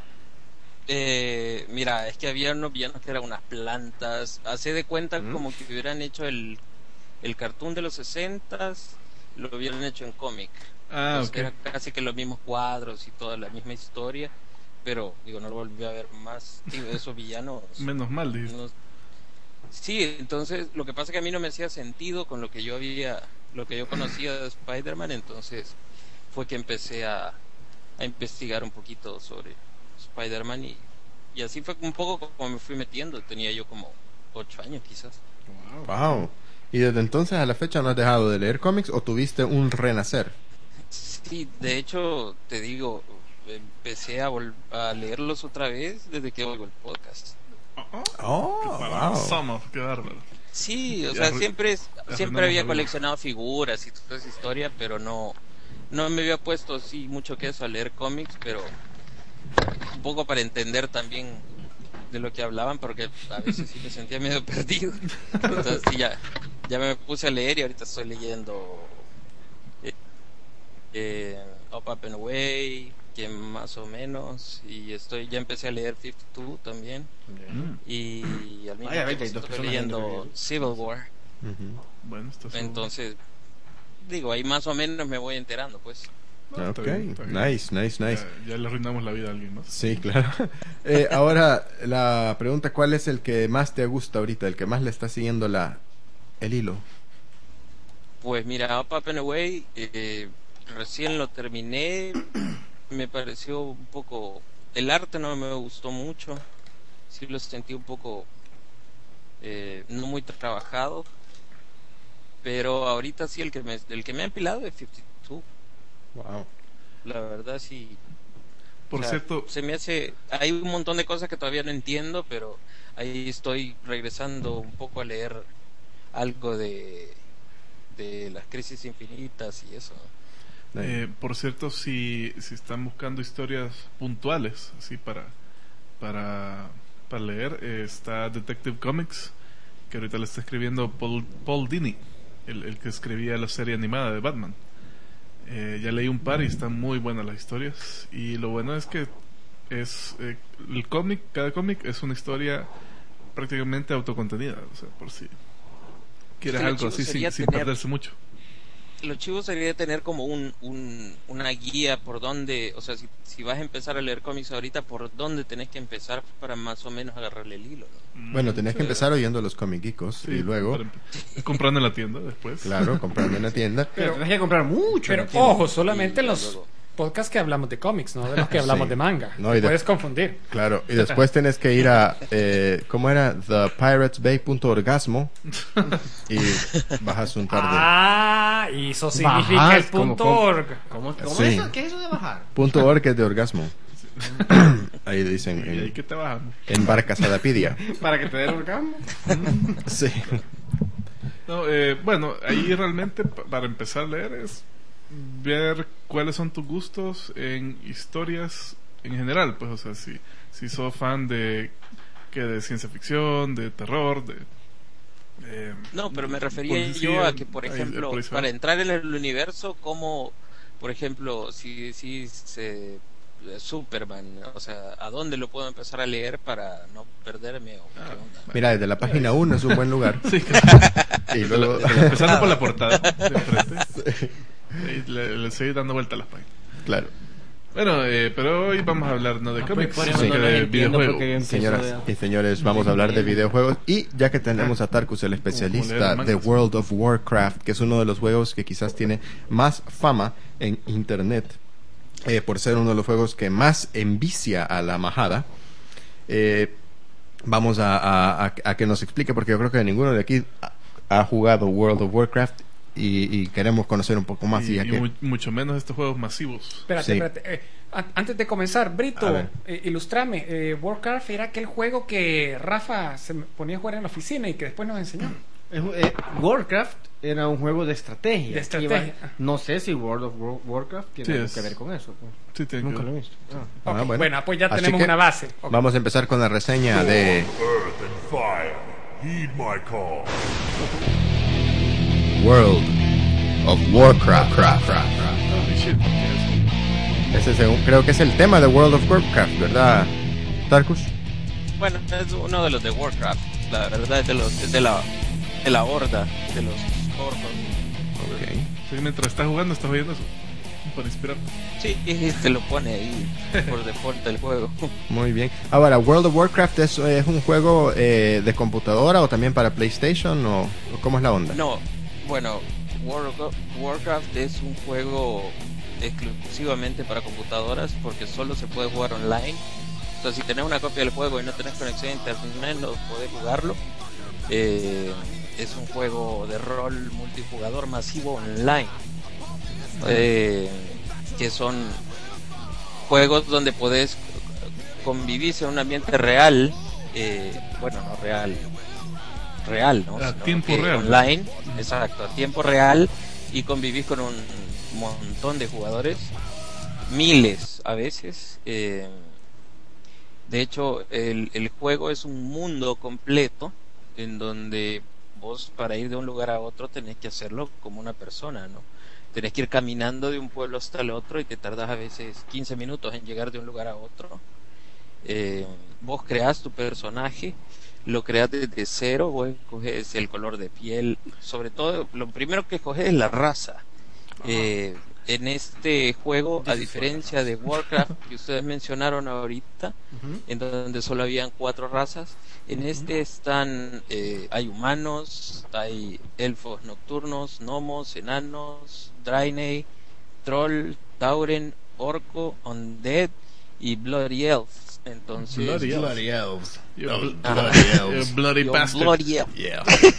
Eh, mira, es que había unos villanos que eran unas plantas. Hace de cuenta como que hubieran hecho el, el cartoon de los sesentas, lo hubieran hecho en cómic. Ah, Entonces, ok. era casi que los mismos cuadros y toda la misma historia. Pero, digo, no lo volví a ver más. Digo, esos villanos. Menos mal, dijiste. no- Sí, entonces lo que pasa es que a mí no me hacía sentido con lo que yo había, lo que yo conocía de Spider-Man. Entonces fue que empecé a, a investigar un poquito sobre Spider-Man y, y así fue un poco como me fui metiendo. Tenía yo como ocho años quizás. Wow. ¿Y desde entonces a la fecha no has dejado de leer cómics o tuviste un renacer? Sí, de hecho te digo, empecé a, vol- a leerlos otra vez desde que oigo el podcast. Oh, wow. Somos, qué bárbaro. Sí, o Ya sea, arru- siempre es- arruinamos siempre la había vida. coleccionado figuras y toda esa historia, pero no no me había puesto así mucho que eso a leer cómics, pero un poco para entender también de lo que hablaban, porque a veces sí me sentía medio perdido. Entonces sí, ya, ya me puse a leer y ahorita estoy leyendo eh, eh, Up, Up and Away, que más o menos, y estoy ya empecé a leer cincuenta y dos también, Mm, y al mismo Vaya, tiempo veinte y dos estoy personas leyendo leyendo. Civil War. Ujú. Bueno, esto es Entonces, digo, ahí más o menos me voy enterando, pues. No, está Ok, bien, está bien. nice, nice, nice. Ya, ya le arruinamos la vida a alguien más. Sí, claro. Eh, ahora, la pregunta, ¿cuál es el que más te gusta ahorita? El que más le está siguiendo la el hilo. Pues mira, Up, Up and Away, eh, recién lo terminé, me pareció un poco... El arte no me gustó mucho, sí lo sentí un poco eh, no muy trabajado, pero ahorita sí el que me, el que me ha empilado es cincuenta y dos, Wow. la verdad sí. Por O sea, cierto, se me hace, hay un montón de cosas que todavía no entiendo, pero ahí estoy regresando un poco a leer algo de de las crisis infinitas y eso. eh, por cierto, si, si están buscando historias puntuales, así para para para leer, eh, está Detective Comics, que ahorita le está escribiendo Paul, Paul Dini, el, el que escribía la serie animada de Batman. Eh, ya leí un par y están muy buenas las historias, y lo bueno es que es eh, el cómic, cada cómic es una historia prácticamente autocontenida, o sea, por si quieres Es que lo algo chivo así sin, sería sin tener- perderse mucho. Lo chivo sería tener como un, un una guía por donde, o sea, si, si vas a empezar a leer cómics ahorita, por dónde tenés que empezar para más o menos agarrarle el hilo, ¿no? Bueno, tenés Sí. que empezar oyendo los Comic Geekos Sí, y luego, para empe- comprando en la tienda después. claro, comprando en la tienda. Pero tenés que comprar mucho. pero ¿entiendes? ojo, solamente Y en los luego- podcasts que hablamos de cómics, no de los que hablamos Sí. de manga. No, y de- Puedes confundir. Claro, y después tenés que ir a, eh, ¿cómo era? the pirates bay punto orgasmo y bajas un par de... Ah, y eso significa Bajar, el punto ¿cómo, cómo? org. ¿Cómo, cómo Sí. es eso? ¿Qué es eso de bajar? Punto org es de orgasmo. Ahí dicen, Y ahí en, que te bajamos. en Barcasadapidia. Para que te dé el orgasmo. Sí. No, eh, bueno, ahí realmente pa- para empezar a leer es ver cuáles son tus gustos en historias en general, pues, o sea, si, si sos fan de que de ciencia ficción, de terror, de eh, No, pero me refería policía, yo a que, por ahí- ejemplo, por ahí se va. para entrar en el universo, como, por ejemplo, si, si se Superman, o sea, ¿a dónde lo puedo empezar a leer para no perderme? O qué onda? Mira, desde la página uno es un buen lugar. Sí, claro. Y luego... Empezando por la portada de enfrente. Y le, le seguí dando vuelta a las páginas. Claro. Bueno, eh, pero hoy vamos a hablar no de Ah, cómics, pues, por sino eso no de lo entiendo, videojuegos. porque yo empiezo Señoras de- y señores, vamos a hablar de videojuegos y ya que tenemos a Tarkus, el especialista leer de mangas. World of Warcraft, que es uno de los juegos que quizás tiene más fama en internet, eh, por ser uno de los juegos que más envicia a la majada, eh, vamos a, a- a- a que nos explique, porque yo creo que ninguno de aquí ha, ha jugado World of Warcraft y, y queremos conocer un poco más. Y, ya y que, mu- mucho menos estos juegos masivos. Espérate, Sí. espérate. eh, an- antes de comenzar, A Brito, ver. eh, ilustrame. Eh, Warcraft era aquel juego que Rafa se me ponía a jugar en la oficina y que después nos enseñó. Eh, eh, Warcraft era un juego de estrategia. De estrategia. Iba- no sé si World of War- Warcraft tiene Sí, algo es- que ver con eso. pues. Sí, tiene Nunca que lo he ver. visto. Ah. Ah, Ok, bueno. bueno, pues ya Así tenemos que una base. Ok. Vamos a empezar con la reseña de Earth and fire, heed my call. World of Warcraft. Holy shit, ¿qué es? Ese es un- creo que es el tema de World of Warcraft, ¿verdad, Tarkus? Bueno, es uno de los de Warcraft, la verdad es de los es de la de la horda de los orcos. Sí, mientras estás jugando, estás oyendo eso. Para inspirar. Sí, te lo pone ahí por default del juego. Muy bien. Ahora, World of Warcraft es, es un juego eh, de computadora o también para PlayStation o, o cómo es la onda? No, bueno, World of Warcraft es un juego exclusivamente para computadoras porque solo se puede jugar online. Entonces, si tenés una copia del juego y no tenés conexión a internet, no podés jugarlo. Eh, es un juego de rol multijugador masivo online. Eh, que son juegos donde podés convivir en un ambiente real, eh, bueno, no real, real, ¿no? A Sino tiempo que real. online, exacto, a tiempo real, y convivís con un montón de jugadores, miles a veces. Eh, de hecho, el, el juego es un mundo completo en donde vos, para ir de un lugar a otro, tenés que hacerlo como una persona, ¿no? Tenés que ir caminando de un pueblo hasta el otro y te tardas a veces quince minutos en llegar de un lugar a otro. Eh, vos creás tu personaje, lo creás desde cero, vos escoges el color de piel, sobre todo lo primero que escoges es la raza. Eh, en este juego, a diferencia de Warcraft que ustedes mencionaron ahorita, Ujú. en donde solo habían cuatro razas, en este están eh, hay humanos, hay elfos nocturnos, gnomos, enanos, draenei, troll, tauren, orco, undead y bloody elves. Entonces, Bloody elves. Bloody elves. You Oh, bl- bloody you elves. bloody yo, bastard. bloody elf. Yeah.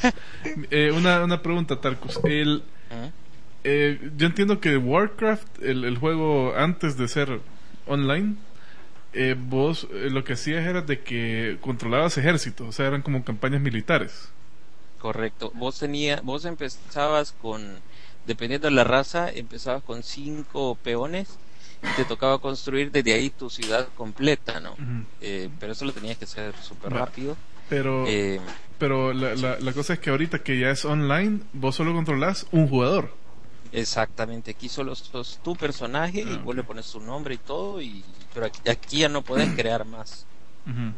Eh, una, una pregunta, Tarkus. El, ¿Eh? eh, yo entiendo que Warcraft, el, el juego antes de ser online, eh, vos eh, lo que hacías era de que controlabas ejércitos, o sea, eran como campañas militares. Correcto. Vos tenía, vos empezabas con, dependiendo de la raza, empezabas con cinco peones y te tocaba construir desde ahí tu ciudad completa, ¿no? Ujú. Eh, pero eso lo tenías que hacer súper Va. rápido. Pero, Eh, pero la, la, la cosa es que ahorita que ya es online, vos solo controlás un jugador. Exactamente, aquí solo sos tu personaje y Ah, vos ok. le pones tu nombre y todo, y pero aquí, aquí ya no podés crear más. Ujú.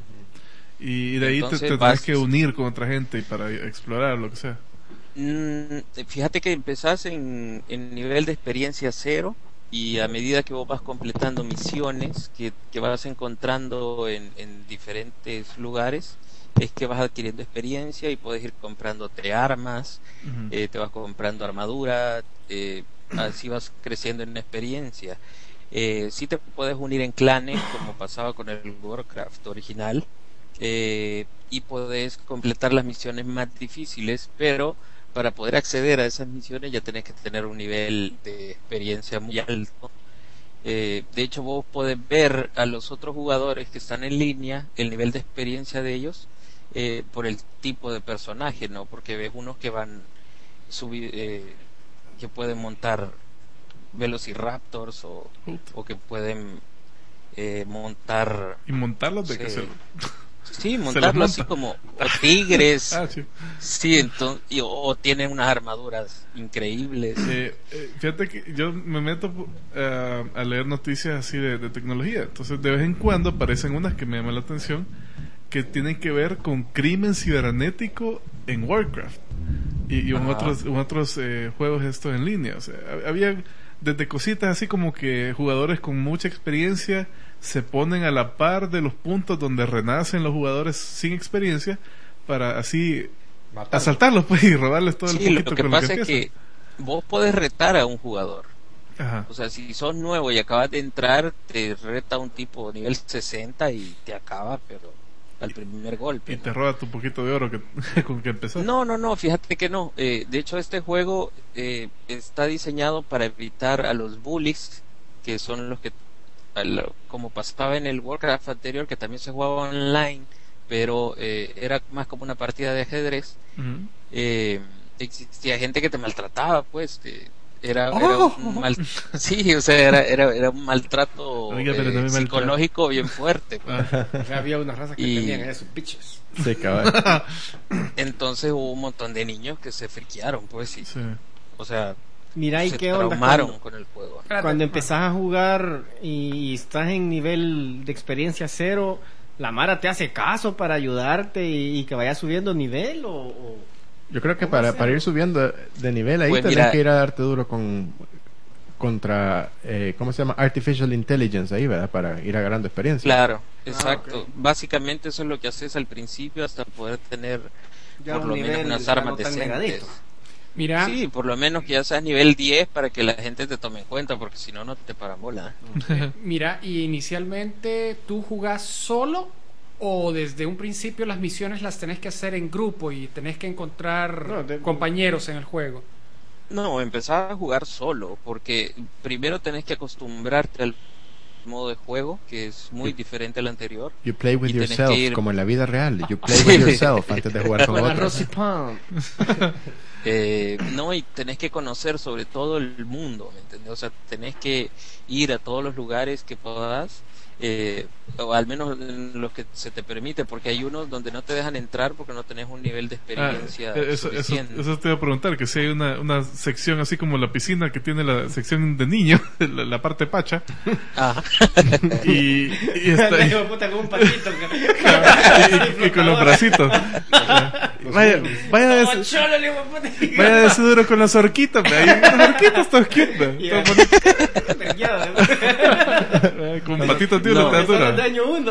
Y de ahí Entonces te, te vas- tenés que unir con otra gente para explorar lo que sea. Mm, fíjate que empezás en, en nivel de experiencia cero y a medida que vos vas completando misiones que, que vas encontrando en, en diferentes lugares, es que vas adquiriendo experiencia y puedes ir comprándote armas, Ujú. eh, te vas comprando armadura, eh, así vas creciendo en experiencia. Eh, sí te puedes unir en clanes como pasaba con el Warcraft original, eh, y puedes completar las misiones más difíciles, pero para poder acceder a esas misiones ya tenés que tener un nivel de experiencia muy alto. Eh, de hecho, vos podés ver a los otros jugadores que están en línea el nivel de experiencia de ellos, eh, por el tipo de personaje, ¿no? Porque ves unos que van subir, eh, que pueden montar velociraptors o, Puta. o que pueden eh, montar, Y montarlos de Sí. que se... sí, los montarlo así monta. como o tigres, Ah, sí. sí, entonces, y- o, o tienen unas armaduras increíbles. Eh, eh, fíjate que yo me meto eh, a leer noticias así de, de tecnología. Entonces, de vez en cuando aparecen unas que me llaman la atención que tienen que ver con crimen cibernético en Warcraft y, y en Ajá. otros, en otros eh, juegos estos en línea. O sea, hab- había desde cositas así como que jugadores con mucha experiencia se ponen a la par de los puntos donde renacen los jugadores sin experiencia para así Matarlo. asaltarlos pues y robarles todo el Sí, poquito lo que con pasa lo que es que empiezan. vos podés retar a un jugador. Ajá. O sea, si sos nuevo y acabas de entrar, te reta un tipo nivel sesenta y te acaba, pero al primer golpe. Y ¿no? te roba tu poquito de oro que, con que empezó. No, no, no, fíjate que no. Eh, de hecho, este juego eh, está diseñado para evitar a los bullies, que son los que, al- como pasaba en el Warcraft anterior, que también se jugaba online, pero eh, era más como una partida de ajedrez. Ujú. Eh, existía gente que te maltrataba, pues. te- era, Oh. era un mal, sí, o sea, era, era, era un maltrato Oiga, pero eh, no me maltrata. psicológico bien fuerte. pues. Ah, O sea, había una raza que Y- tenían esos bitches. Sí, cabal. Entonces hubo un montón de niños que se friquearon, pues, y, sí. o sea, Mira, ¿y se qué onda traumaron cuando, con el juego. Espérate, cuando ah, empezás a jugar y estás en nivel de experiencia cero? ¿La Mara te hace caso para ayudarte y, y que vayas subiendo nivel o...? o- Yo creo que ¿Cómo para, hacer? para ir subiendo de nivel ahí Pues tenés mira- que ir a darte duro con contra eh, ¿cómo se llama? Artificial Intelligence ahí, ¿verdad? Para ir agarrando experiencia. Claro, exacto. ok. Básicamente eso es lo que haces al principio hasta poder tener Ya por un lo nivel menos unas ya armas no tan decentes. negadito. Mira, Sí, por lo menos que ya seas nivel diez para que la gente te tome en cuenta, porque si no, no te paran bola. mira, y inicialmente tú jugás solo o desde un principio las misiones las tenés que hacer en grupo y tenés que encontrar No, de- compañeros en el juego. No, empezar a jugar solo, porque primero tenés que acostumbrarte al modo de juego, que es muy Sí. diferente al anterior. You play with Y tenés yourself, que ir- como en la vida real. You play with yourself antes de jugar con Con la otros. Rosy Pump. Eh, no, y tenés que conocer sobre todo el mundo, ¿me entendés? O sea, tenés que ir a todos los lugares que puedas, eh, o al menos en los que se te permite, porque hay unos donde no te dejan entrar porque no tenés un nivel de Ah, experiencia eso, eso, suficiente. eso te iba a preguntar, que si hay una, una sección así como la piscina que tiene la sección de niños, la, la parte pacha, Ajá. y, y, está, y, Hijo de puta, con un patito. y- y con los bracitos. Vaya, vaya, de Como ese- cholo, le hijo de puta. vaya de ese duro con las horquitas, ve, hay unas horquitas todas quietas, Yeah. todas bonitas, Vergueado, eh, con patitos de una No. te Eso es dura. daño uno.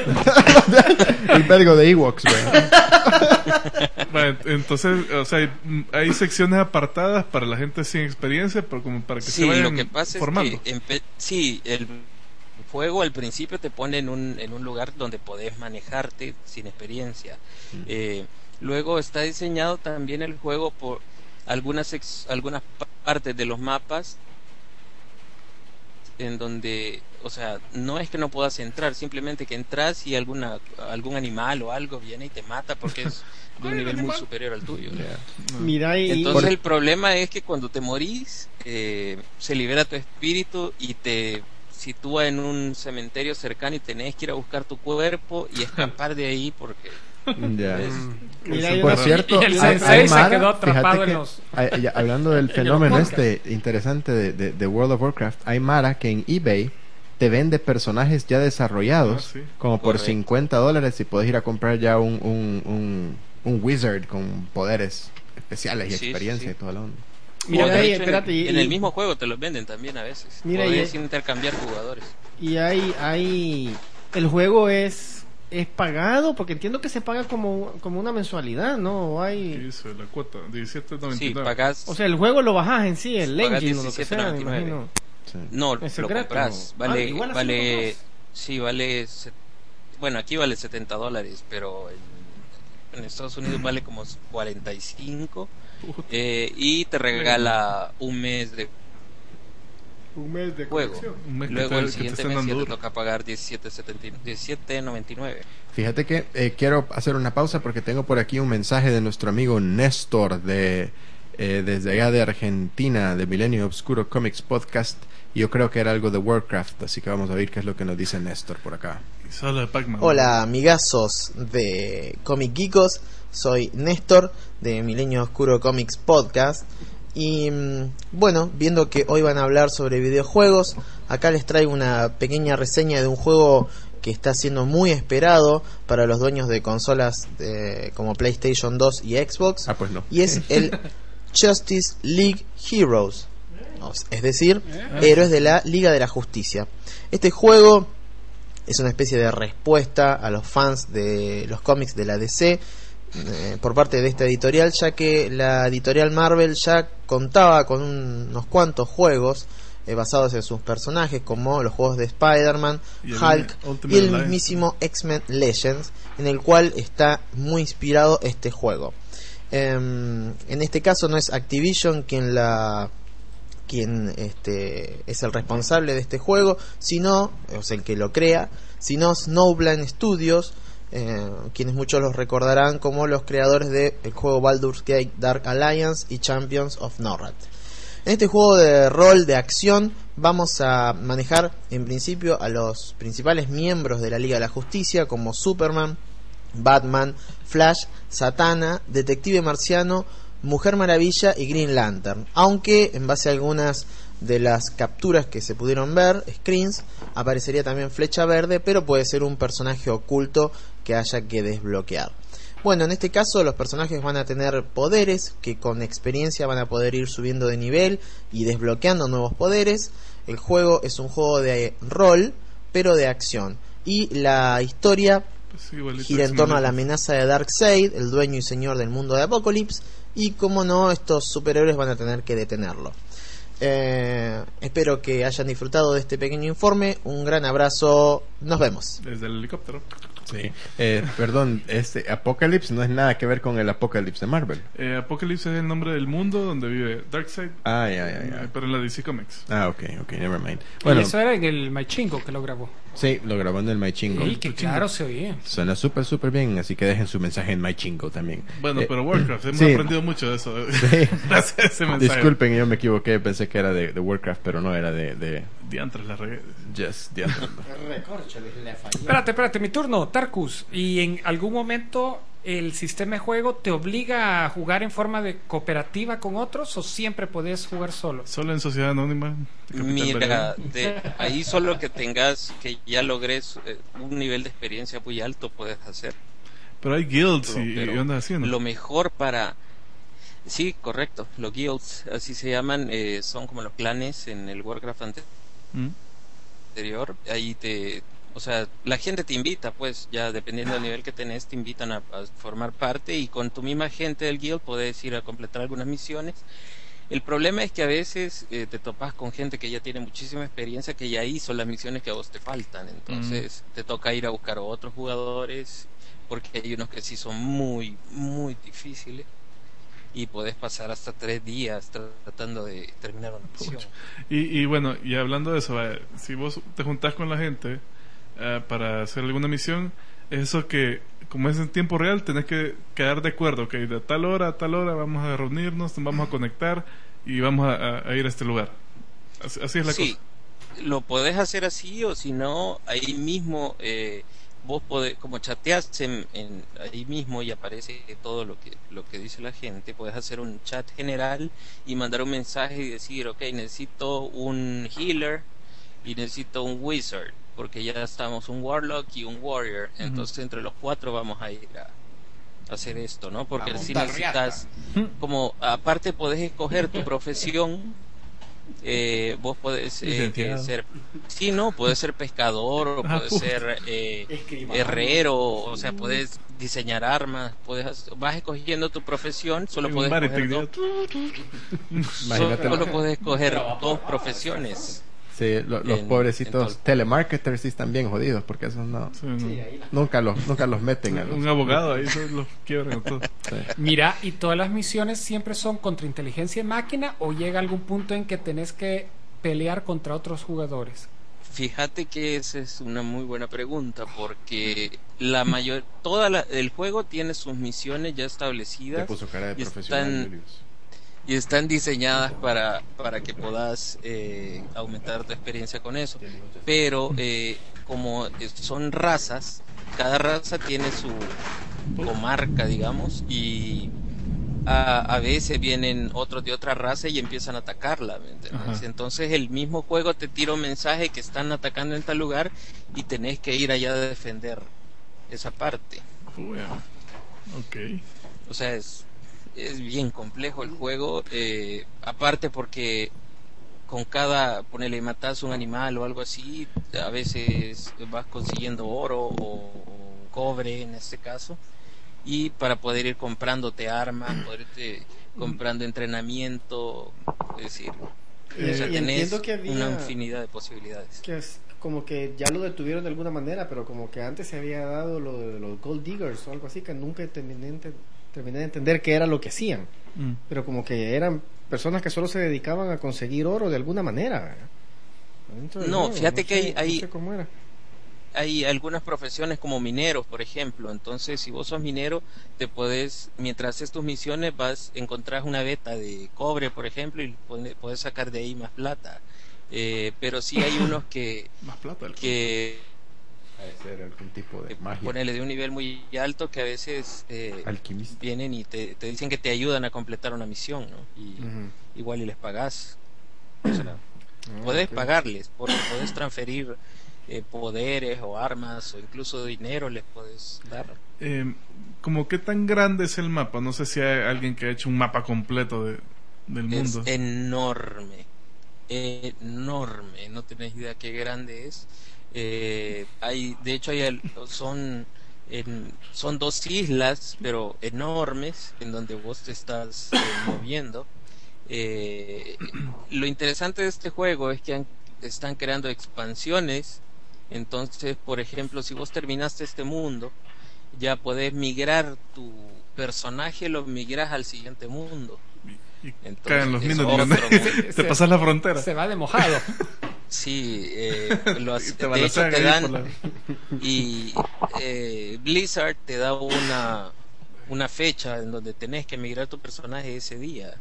El vergo de Ewoks, güey. Vaya, entonces, o sea, hay, hay secciones apartadas para la gente sin experiencia, pero como para que se Sí, vayan lo que pasa formando. es que empe- sí, el juego al principio te pone en un, en un lugar donde podés manejarte sin experiencia. Eh, luego está diseñado también el juego por algunas ex- algunas pa- partes de los mapas en donde, o sea, no es que no puedas entrar, simplemente que entras y alguna algún animal o algo viene y te mata porque es de un nivel muy superior al tuyo. Mira, y. Entonces Por- el problema es que cuando te morís, eh, se libera tu espíritu y te sitúa en un cementerio cercano y tenés que ir a buscar tu cuerpo y escapar de ahí porque Ya. es- Mira, hay Por una- cierto, Y el hay- sensei hay se Mara, quedó atrapado fíjate en que, los- hay- ya, hablando del los fenómeno podcasts. este interesante de, de- de World of Warcraft, hay Mara que en eBay te vende personajes ya desarrollados, Ah, sí. como por Correcto. cincuenta dólares y puedes ir a comprar ya un, un, un, un wizard con poderes especiales y Sí, sí, experiencia sí. y toda la onda. Mira, o de ahí, hecho, en, espérate, y- en y- el mismo juego te los venden también a veces. Mira, Podés y- intercambiar jugadores. Y hay, hay, el juego es, es pagado, porque entiendo que se paga como, como una mensualidad, ¿no? O ¿Qué hay, hizo la cuota? diecisiete noventa y Sí, nueve. pagás. o sea, el juego lo bajas en sí, el Pagas engine o lo que sea, me diecisiete noventa y nueve. imagino. Sí. No, ¿Es lo secreto? compras. Ah, Vale, igual así lo vale, compras. sí, vale. se- Bueno, aquí vale setenta dólares, pero en, en Estados Unidos vale como cuarenta y cinco. Eh, y te regala un mes de Un mes de juego. colección. Un mes que Luego te- el que te siguiente están mes dando ya te duro. toca pagar diecisiete noventa y nueve. Fíjate que eh, quiero hacer una pausa porque tengo por aquí un mensaje de nuestro amigo Néstor de eh, desde allá de Argentina, de Milenio Obscuro Comics Podcast. Y yo creo que era algo de Warcraft, así que vamos a ver qué es lo que nos dice Néstor por acá. Y solo de Pac-Man. Hola amigazos de Comic Geekos, soy Néstor de Milenio Oscuro Comics Podcast y mm, bueno, viendo que hoy van a hablar sobre videojuegos, acá les traigo una pequeña reseña de un juego que está siendo muy esperado para los dueños de consolas eh, como PlayStation dos y Xbox, Ah, pues no. y es el Justice League Heroes. es decir, héroes de la Liga de la Justicia. Este juego es una especie de respuesta a los fans de los cómics de la D C eh, por parte de esta editorial, ya que la editorial Marvel ya contaba con un- unos cuantos juegos eh, basados en sus personajes, como los juegos de Spider-Man, Y el Hulk Ultimate y el Alliance. mismísimo X-Men Legends, en el cual está muy inspirado este juego. Em, en este caso no es Activision quien la quien este es el responsable de este juego, sino, o sea, el que lo crea, sino Snowblind Studios, eh, quienes muchos los recordarán como los creadores del juego Baldur's Gate Dark Alliance y Champions of Norrath. En este juego de rol de acción vamos a manejar en principio a los principales miembros de la Liga de la Justicia, como Superman, Batman, Flash, Satana, Detective Marciano, Mujer Maravilla y Green Lantern, aunque en base a algunas de las capturas que se pudieron ver, screens, aparecería también Flecha Verde, pero puede ser un personaje oculto que haya que desbloquear. Bueno, en este caso los personajes van a tener poderes que con experiencia van a poder ir subiendo de nivel y desbloqueando nuevos poderes. El juego es un juego de rol, pero de acción, y la historia Pues igualito gira en X-Men torno a la Legends. amenaza de Darkseid, el dueño y señor del mundo de Apocalypse, y como no, estos superhéroes van a tener que detenerlo. Eh, espero que hayan disfrutado de este pequeño informe. Un gran abrazo, nos vemos. Desde el helicóptero. Sí. Eh, perdón, este Apocalypse no es nada que ver con el Apocalypse de Marvel. Eh, Apocalypse es el nombre del mundo donde vive Darkseid, Ah, ya, ya, eh, ya. pero en la D C Comics. Ah, ok, ok, never mind. Y Bueno, eso era en el Maichingo que lo grabó. sí, lo grabó en el My Chingo. Y que claro se oía. Suena súper, súper bien, así que dejen su mensaje en My Chingo también. Bueno, Eh, pero Warcraft, hemos sí. aprendido mucho de eso. Sí. Gracias a ese mensaje. Disculpen, yo me equivoqué, pensé que era de, de Warcraft, pero no era de... de Diantres la regué. Yes, diantre. Espérate, espérate, mi turno, Tarkus. ¿Y en algún momento el sistema de juego te obliga a jugar en forma de cooperativa con otros o siempre podés jugar solo? Solo en Sociedad Anónima. de Capital Mira, Vallejo. de ahí solo que tengas, que ya logres eh, un nivel de experiencia muy alto puedes hacer. Pero hay guilds y, Pero y andas haciendo. lo mejor para... Sí, correcto, los guilds, así se llaman, eh, son como los clanes en el Warcraft ante- ¿Mm? anterior. Ahí te... O sea, la gente te invita, pues, ya dependiendo del nivel que tenés, te invitan a, a formar parte y con tu misma gente del guild podés ir a completar algunas misiones. El problema es que a veces eh, te topas con gente que ya tiene muchísima experiencia, que ya hizo las misiones que a vos te faltan. Entonces te toca ir a buscar a otros jugadores, porque hay unos que sí son muy, muy difíciles. Y podés pasar hasta tres días tra- tratando de terminar una misión. Y, y bueno, y hablando de eso, vaya, si vos te juntás con la gente eh, para hacer alguna misión, es eso que, como es en tiempo real, tenés que quedar de acuerdo, que de tal hora a tal hora vamos a reunirnos, nos vamos a conectar y vamos a, a- a ir a este lugar. Así, así es la Sí, cosa. lo podés hacer así o si no, ahí mismo eh, vos podés, como chateás en, en- ahí mismo y aparece todo lo que lo que dice la gente, podés hacer un chat general y mandar un mensaje y decir, ok, necesito un healer y necesito un wizard, porque ya estamos un warlock y un warrior, entonces entre los cuatro vamos a ir a hacer esto, ¿no? Porque A si montar necesitas, como aparte podés escoger tu profesión. Eh, vos podés eh, Licenciado. eh, ser, sí, no, podés ser pescador o Ah, podés uf. ser eh, herrero, o sea, podés diseñar armas, podés hacer- vas escogiendo tu profesión, solo Un podés bar y escoger te- dos, Imagínate solo lo- podés escoger dos profesiones. Sí, lo- los En- pobrecitos en todo- telemarketers sí están bien jodidos, porque esos no... Sí, no. Nunca los, nunca los meten a los... Un abogado ahí se los quiebran a todos. Sí. Mira, ¿y todas las misiones siempre son contra inteligencia de máquina o llega algún punto en que tenés que pelear contra otros jugadores? Fíjate que esa es una muy buena pregunta porque la mayor, toda la, el juego tiene sus misiones ya Te establecidas puso cara de y profesional, están- Julius. y están diseñadas para, para que puedas eh, aumentar tu experiencia con eso. Pero eh, como eh, son razas, cada raza tiene su comarca, digamos, y a, a veces vienen otros de otra raza y empiezan a atacarla, ¿me entiendes? Ajá. Entonces el mismo juego te tira un mensaje que están atacando en tal lugar y tenés que ir allá a defender esa parte. Bueno, ok. O sea, es, es bien complejo el juego, eh, aparte porque con cada, ponele, matas un animal o algo así, a veces vas consiguiendo oro o, o cobre en este caso, y para poder ir comprándote armas, poder irte comprando entrenamiento, es decir, Eh, o sea, y tenés entiendo que había- una infinidad de posibilidades. Que es como que ya lo detuvieron de alguna manera, pero como que antes se había dado lo de los Gold Diggers o algo así, que nunca terminé, ente- terminé de entender qué era lo que hacían. Mm. Pero como que eran personas que solo se dedicaban a conseguir oro de alguna manera, ¿verdad? Dentro del No, juego, fíjate no que sé- hay- hay- no sé cómo era. Hay algunas profesiones como mineros, por ejemplo. Entonces, si vos sos minero, te puedes, mientras haces tus misiones, vas encontrás una veta de cobre, por ejemplo, y pone- puedes sacar de ahí más plata. Eh, pero sí hay unos que Más plata. el- que Debe ser algún tipo de magia. ponele de un nivel muy alto que a veces eh, Alquimista. vienen y te, te dicen que te ayudan a completar una misión, ¿no? Y Ujú. igual y les pagás. O sea, Ah, podés ok. pagarles, porque podés transferir eh, poderes o armas o incluso dinero les podés dar. Eh, como qué tan grande es el mapa. No sé si hay alguien que ha hecho un mapa completo de, del Es mundo. enorme, enorme, no tenés idea qué grande es. Eh, hay, de hecho, hay, al- son, en- son dos islas, pero enormes, en donde vos te estás eh, moviendo. Eh, lo interesante de este juego es que han- están creando expansiones. Entonces, por ejemplo, si vos terminaste este mundo, ya podés migrar tu personaje, lo migras al siguiente mundo. Y Entonces, caen los es minos. otro ¿no? mundo. Te pasas la frontera. Se va de mojado. Sí, eh, lo hace- Y te de hecho balacean te ahí dan por la- y eh, Blizzard te da una una fecha en donde tenés que migrar tu personaje ese día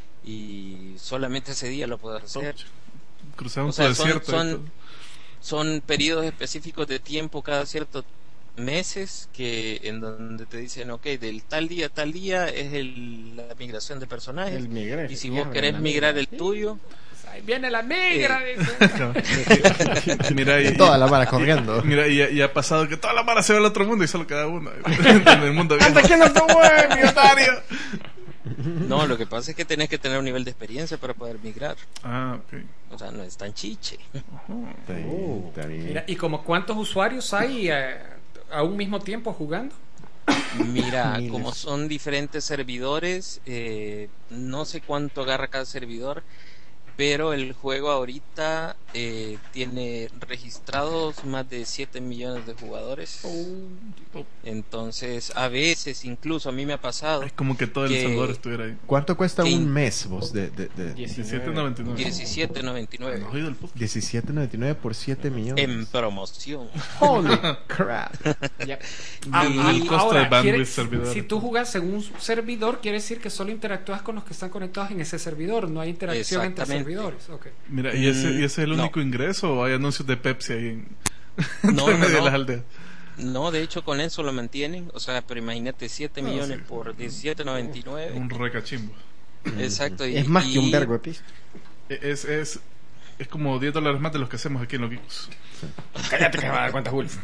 y solamente ese día lo puedes hacer. Cruzar un O sea, son, desierto. y todo. son, son periodos específicos de tiempo cada cierto meses que en donde te dicen, ok, del tal día a tal día es el, la migración de personajes, El migrar, y si ya, vos querés la migrar el migra. tuyo, Ahí viene la migra. Eh. dice. Mira, y, Toda la vara corriendo. Mira, y, y ha pasado que toda la mara se va al otro mundo y solo queda uno. En el mundo viejo. ¡Anda, quién no está bueno! millonario! no, lo que pasa es que tenés que tener un nivel de experiencia para poder migrar. Ah, ok. O sea, no es tan chiche. Está bien, está bien. Mira, ¿y como cuántos usuarios hay eh, a un mismo tiempo jugando? Mira, Miles. como son diferentes servidores, eh, no sé cuánto agarra cada servidor, pero el juego ahorita eh, tiene registrados más de siete millones de jugadores. Entonces, a veces, incluso a mí me ha pasado Es como que todo El Que- Salvador estuviera ahí. ¿Cuánto cuesta ¿Qué? un mes vos de, de, de diecisiete noventa y nueve. diecisiete noventa y nueve ¿No has oído el podcast? diecisiete noventa y nueve por siete millones? en promoción. Holy crap. Ya. Ah, Ah, el ah, costo ahora, de bandwidth quiere- servidor. si tú jugas en un servidor, quiere decir que solo interactúas con los que están conectados en ese servidor, no hay interacción entre Exactamente. servidores. Okay. Mira, ¿y ese, ¿y ese es el No. único ingreso o hay anuncios de Pepsi ahí en, No, en no, medio de no. las aldeas? No, de hecho con eso lo mantienen, o sea, pero imagínate siete No, millones sí. por diecisiete noventa y nueve. Un recachimbo. Exacto. Y, Es más que un y- vergo de pis. Es, es, es como diez dólares más de los que hacemos aquí en los Geeks. Cállate que me va a dar cuenta, Julio.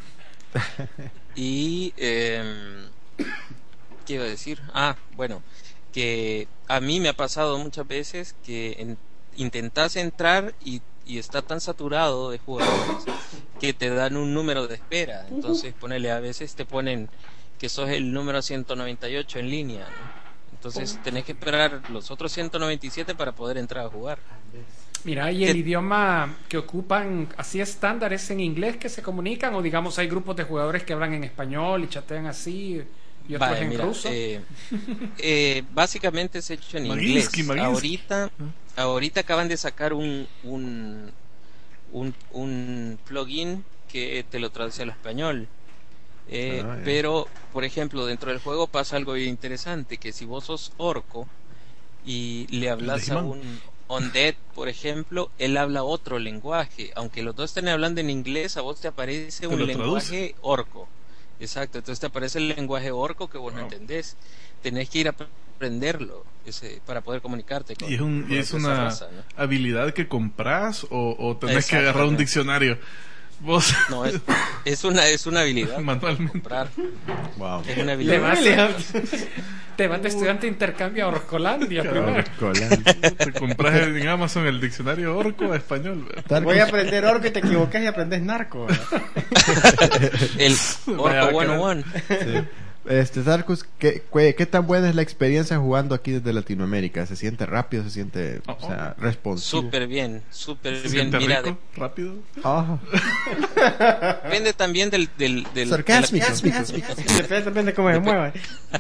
Y eh, ¿qué iba a decir? Ah, bueno, que a mí me ha pasado muchas veces que en- intentas entrar y, y está tan saturado de jugadores que te dan un número de espera. Entonces, ponele, a veces te ponen que sos el número ciento noventa y ocho en línea, ¿no? Entonces tenés que esperar los otros ciento noventa y siete para poder entrar a jugar. Mira, ¿y el ¿Qué? idioma que ocupan así estándar es en inglés que se comunican o digamos hay grupos de jugadores que hablan en español y chatean así y otros Vale, en mira, ruso? eh, eh, básicamente es hecho en Maginsky, inglés. Maginsky. Ahorita, ahorita acaban de sacar un, un, un, un plugin que te lo traduce al español. Eh, Ah, ya. pero, por ejemplo, dentro del juego pasa algo interesante, que si vos sos orco y le hablas a He-Man. un undead, por ejemplo, él habla otro lenguaje. Aunque los dos estén hablando en inglés, a vos te aparece Te un lo lenguaje orco. Exacto, entonces te aparece el lenguaje orco que vos no Wow. entendés. Tenés que ir a aprenderlo ese, para poder comunicarte con, ¿Y es, un, con y es esa una raza, ¿no? habilidad que compras o, o tenés que agarrar un Exactamente. diccionario? Vos, No, es, es una es una habilidad Manualmente. comprar. Wow. Es una Le habilidad. vas a- Te vas de estudiante de intercambio a Orcolandia primero. Orcolandia. Te compras en Amazon el diccionario orco a español. ¿verdad? Voy a aprender orco y te equivocas y aprendes narco. El Vaya, Orco ciento uno. Sí. Este, Tarkus, ¿qué, qué, ¿qué tan buena es la experiencia jugando aquí desde Latinoamérica? ¿Se siente rápido? ¿Se siente Oh, o sea, responsivo? Súper bien, súper ¿Se bien. siente Mira, rico? ¿Rápido? Ah, depende también del... del, del sarcásmico. de la- Depende también de cómo se mueva.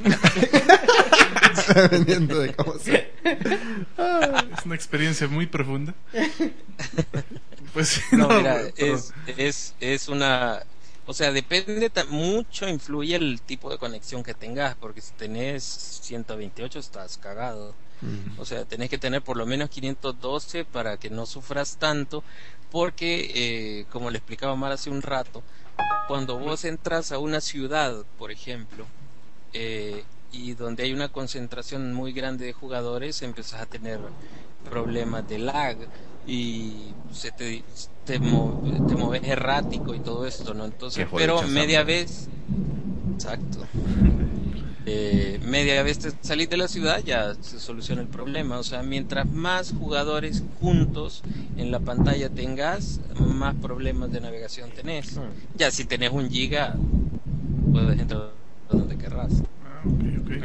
Dependiendo de cómo sea. Es una experiencia muy profunda. Pues sí, No, no, mira, pero- es, es, es una... O sea, depende ta- mucho, influye el tipo de conexión que tengas, porque si tenés ciento veintiocho estás cagado. O sea, tenés que tener por lo menos quinientos doce para que no sufras tanto, porque, eh, como le explicaba Mar hace un rato, cuando vos entras a una ciudad, por ejemplo, eh, y donde hay una concentración muy grande de jugadores, empezás a tener problemas de lag y se te, te, mo- te moves errático y todo esto, ¿no? Entonces, Qué jodido, pero chazón. media vez, exacto, eh, media vez te salís de la ciudad ya se soluciona el problema. O sea, mientras más jugadores juntos en la pantalla tengas, más problemas de navegación tenés. Ya si tenés un giga, puedes entrar donde querrás. Ah, ok, ok.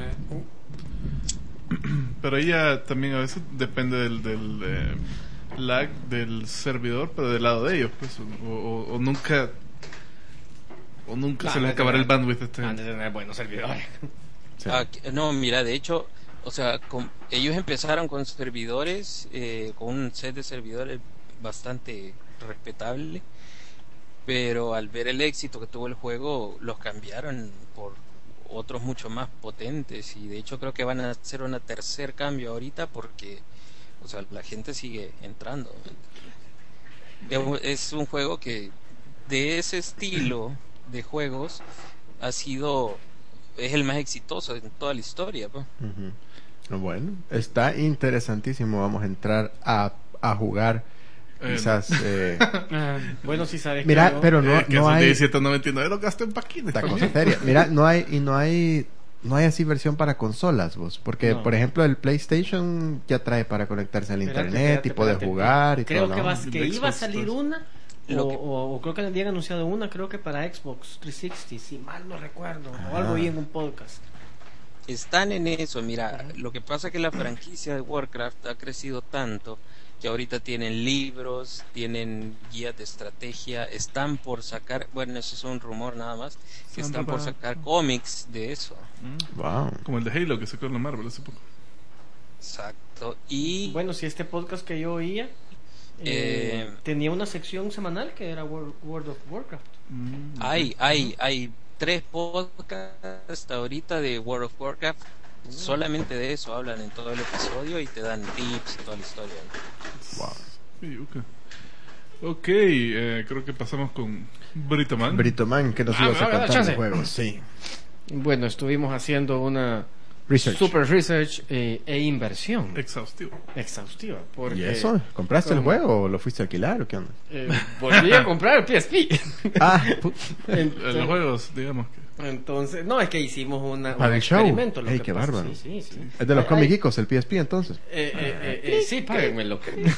Pero ahí ya también a veces depende del, del eh, lag del servidor, pero del lado de ellos, pues, o, o- o nunca o nunca se les acabará el bandwidth a esta Han gente. de tener buenos servidores. Sí. Ah, que- no, mira, de hecho, o sea, con- ellos empezaron con servidores, eh, con un set de servidores bastante respetable, pero al ver el éxito que tuvo el juego, los cambiaron por otros mucho más potentes, y de hecho creo que van a hacer un tercer cambio ahorita porque, o sea, la gente sigue entrando. Es un- Es un juego que de ese estilo de juegos ha sido, es el más exitoso en toda la historia, pues. Ujú. Bueno, está interesantísimo. Vamos a entrar a, a jugar. Eh, Quizás. eh, Ah, Bueno, si sabes mira, que yo- pero no, Eh, que no esos hay. diecisiete noventa y nueve los gasté en paquines. Esta también. cosa seria. Mira, no hay y no hay no hay así versión para consolas, vos, porque No. por ejemplo el PlayStation ya trae para conectarse al Espérate, internet espérate, y poder espérate. jugar y Creo todo. que, ¿no? vas, que De iba a Xbox, salir pues. una Lo o, que- o- o creo que habían anunciado una, creo que para Xbox trescientos sesenta, si mal no recuerdo, o Ah. algo vi en un podcast. Están en eso, mira, lo que pasa es que la franquicia de Warcraft ha crecido tanto que ahorita tienen libros, tienen guías de estrategia, están por sacar, bueno, eso es un rumor nada más, que Son están por para- sacar cómics de eso. Mm. Wow. Como el de Halo que sacó la Marvel hace poco. Exacto. Y Bueno, si este podcast que yo oía eh, Eh, tenía una sección semanal que era World, World of Warcraft. Mm. hay, hay, hay tres podcasts ahorita de World of Warcraft. Solamente de eso hablan en todo el episodio y te dan tips y toda la historia. Wow. Sí, ok. Ok, eh, creo que pasamos con Brito Man. Brito Man, que nos Ah, ibas a me va a dar contar chance. del juego. Sí. Bueno, estuvimos haciendo una Research. super research eh, e inversión Exhaustivo. exhaustiva. Porque, ¿Y eso? ¿Compraste el como- juego o lo fuiste a alquilar o qué onda? eh, volví a comprar el P S P. Ah, pu- Eh, Entonces- los juegos, digamos que. Entonces, no, es que hicimos una, Para un el show. experimento. lo Ey, que qué pasa- bárbaro. Sí, sí, sí. es de los Ay, Comic ay, Geekos, el P S P entonces. eh, eh, eh, eh, sí, páguenmelo.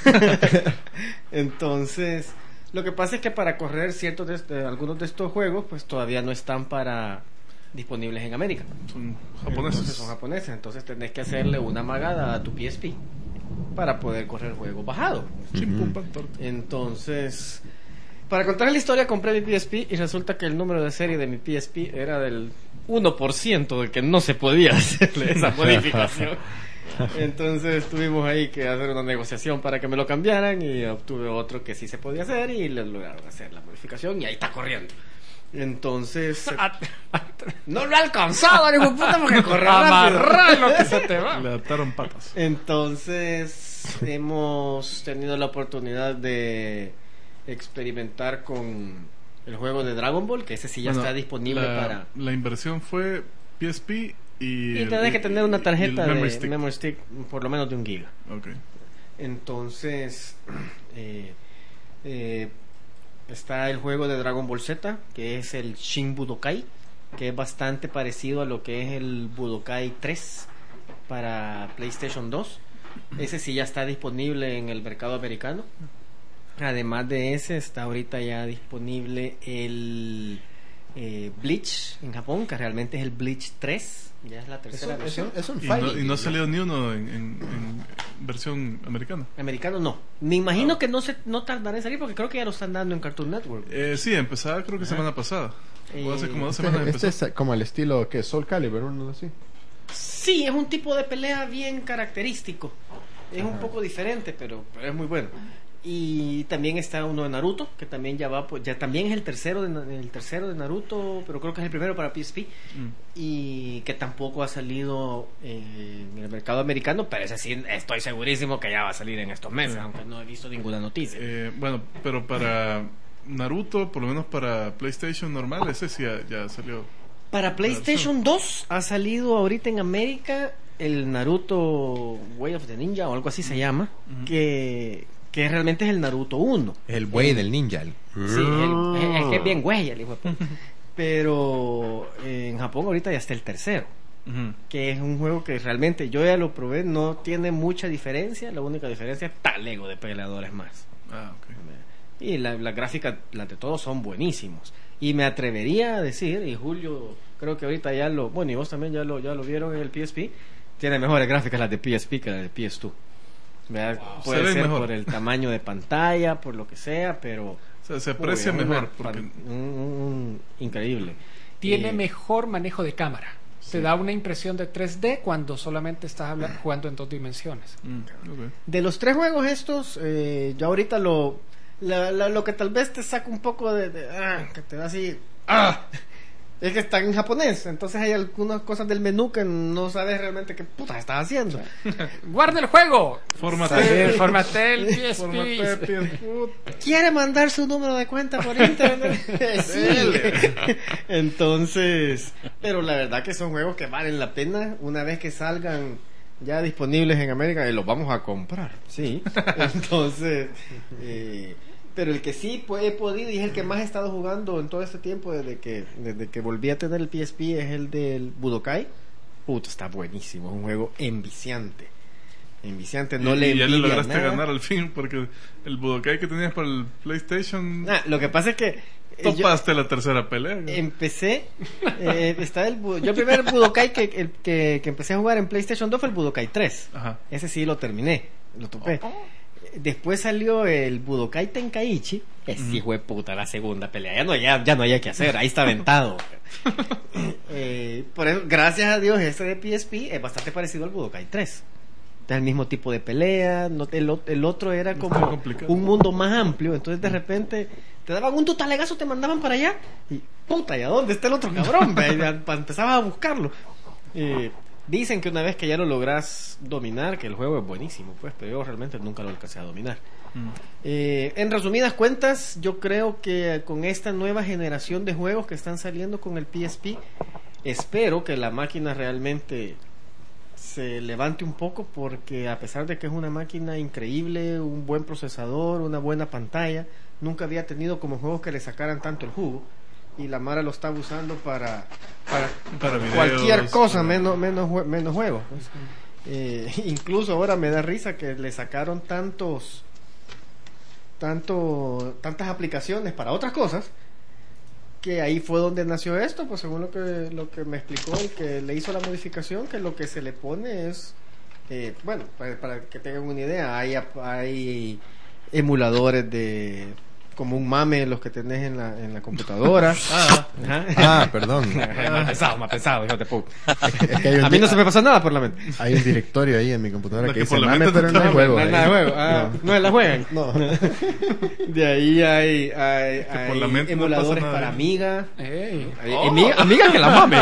Entonces, lo que pasa es que para correr ciertos de, este- algunos de estos juegos, pues todavía no están para disponibles en América. Son japoneses. Entonces son japoneses, entonces tenés que hacerle una magada a tu P S P para poder correr juegos bajados. Chimpum, pan, torta. Entonces, para contar la historia, compré mi P S P y resulta que el número de serie de mi P S P era del uno por ciento de que no se podía hacerle esa modificación. Entonces tuvimos ahí que hacer una negociación para que me lo cambiaran y obtuve otro que sí se podía hacer y le lograron hacer la modificación y ahí está corriendo. Entonces, no lo he alcanzado, hijo de puta, porque corre rápido. Amarrar lo que se te va. Le adaptaron patas. Entonces hemos tenido la oportunidad de experimentar con el juego de Dragon Ball, que ese sí ya Bueno, está disponible la, para... La inversión fue P S P y. Y el- tenés que tener una y tarjeta el de memory stick. memory stick por lo menos de un giga. Ok. Entonces eh, eh, está el juego de Dragon Ball Z, que es el Shin Budokai, que es bastante parecido a lo que es el Budokai tres para PlayStation dos. Ese sí ya está disponible en el mercado americano. Además de ese, está ahorita ya disponible el eh, Bleach en Japón, que realmente es el Bleach tres. Ya es la tercera Es un- versión. es un Y fighting no, y no ha game. salido ni uno en, en- en versión americana. Americano no. Me imagino que no se no tardará en salir porque creo que ya lo están dando en Cartoon Network. Eh, sí, empezaba creo que semana pasada. O hace como dos Este, semanas este empezó. es como el estilo que Soul Calibur, uno así. Sí, es un tipo de pelea bien característico. Es un poco diferente, pero, pero es muy bueno. Y también está uno de Naruto, que también ya va, pues, ya también es el tercero de, Na- el tercero de Naruto, pero creo que es el primero para P S P. Mm. Y que tampoco ha salido eh, en el mercado americano, pero ese sí estoy segurísimo que ya va a salir en estos meses, Sí. aunque no he visto ninguna noticia. Eh, bueno, pero para Naruto, por lo menos para PlayStation normal, ese sí ya, ya salió. Para PlayStation dos ha salido ahorita en América el Naruto Way of the Ninja o algo así se llama, Ujú. que, que realmente es el Naruto uno. El buey del ninja. el- Sí, el- es, es que es bien güey el hijo de puta. Pero eh, en Japón ahorita ya está el tercero, Ujú. que es un juego que realmente yo ya lo probé, no tiene mucha diferencia, la única diferencia es talego de peleadores más. Ah, ok. Y la- las gráficas, las de todos son buenísimos. Y me atrevería a decir, y Julio creo que ahorita ya lo, bueno, y vos también ya lo, ya lo vieron en el P S P, tiene mejores gráficas las de P S P que las de P S dos. ¿Verdad? Puede Se ven ser mejor. por el tamaño de pantalla, por lo que sea, pero... O sea, se aprecia Uy, mejor. una- Porque, un- un- increíble. Tiene Eh, mejor manejo de cámara. Te da una impresión de tres D cuando solamente estás habla- jugando en dos dimensiones. Mm, ok. De los tres juegos estos, eh, yo ahorita lo, la- la- lo que tal vez te saca un poco de, de- ah, que te da así, ah, es que están en japonés, entonces hay algunas cosas del menú que no sabes realmente qué puta estás haciendo. ¡Guarda el juego! Formatel. Sí, Formatel, P S P. Formatel, P S P. ¿Quiere mandar su número de cuenta por internet? Sí. Entonces, pero la verdad que son juegos que valen la pena una vez que salgan ya disponibles en América y los vamos a comprar, sí. Entonces, eh, pero el que sí pues, he podido y es el que más he estado jugando en todo este tiempo desde que desde que volví a tener el P S P es el del Budokai. Puta, está buenísimo, es un juego enviciante. Enviciante, no y, le y ya le envidia lograste nada. ganar al fin, porque el Budokai que tenías para el PlayStation, Ah, lo que pasa es que eh, yo- topaste la tercera pelea. ¿no? Empecé, eh, está el, bu- yo el primer Budokai que, el que, que empecé a jugar en PlayStation dos fue el Budokai tres. Ajá. Ese sí lo terminé, lo topé. Después salió el Budokai Tenkaichi. Ese Ujú. hijo de puta, la segunda pelea. Ya no, ya, ya no hay que hacer, ahí está aventado. Eh, por eso, gracias a Dios, este de P S P es bastante parecido al Budokai tres. Es el mismo tipo de pelea. No, el, o- el otro era Está como complicado. un mundo más amplio. Entonces, de repente, te daban un tutalegazo, te mandaban para allá. Y puta, ¿y a dónde está el otro cabrón? Ve? Y ya, pa- empezabas a buscarlo. Eh, dicen que una vez que ya lo logras dominar, que el juego es buenísimo, pues, pero yo realmente nunca lo alcancé a dominar. Mm. Eh, en resumidas cuentas, yo creo que con esta nueva generación de juegos que están saliendo con el P S P, espero que la máquina realmente se levante un poco, porque a pesar de que es una máquina increíble, un buen procesador, una buena pantalla, nunca había tenido como juegos que le sacaran tanto el jugo, y la Mara lo está usando para, para, Para videos, cualquier cosa, para- menos, menos, jue- menos juegos. pues. Eh, incluso ahora me da risa que le sacaron tantos tanto tantas aplicaciones para otras cosas, que ahí fue donde nació esto, pues según lo que lo que me explicó el que le hizo la modificación, que lo que se le pone es eh, bueno, para, para que tengan una idea, hay ap- hay emuladores de como un mame los que tenés en la en la computadora. Ah, Ajá. Ah, perdón. Más pesado, más pesado, hijo de puta. Es que hay un, A mí no se me pasó nada por la mente. hay un directorio ahí en mi computadora Lo que que dice por la mame, mente pero no no hay te- juego. No hay ahí. nada de juego. Ah, No. no la juegan. No. De ahí hay, hay, por hay la mente no emuladores pasa nada. para Amiga. Ey. Hay- amiga, amiga que la mame.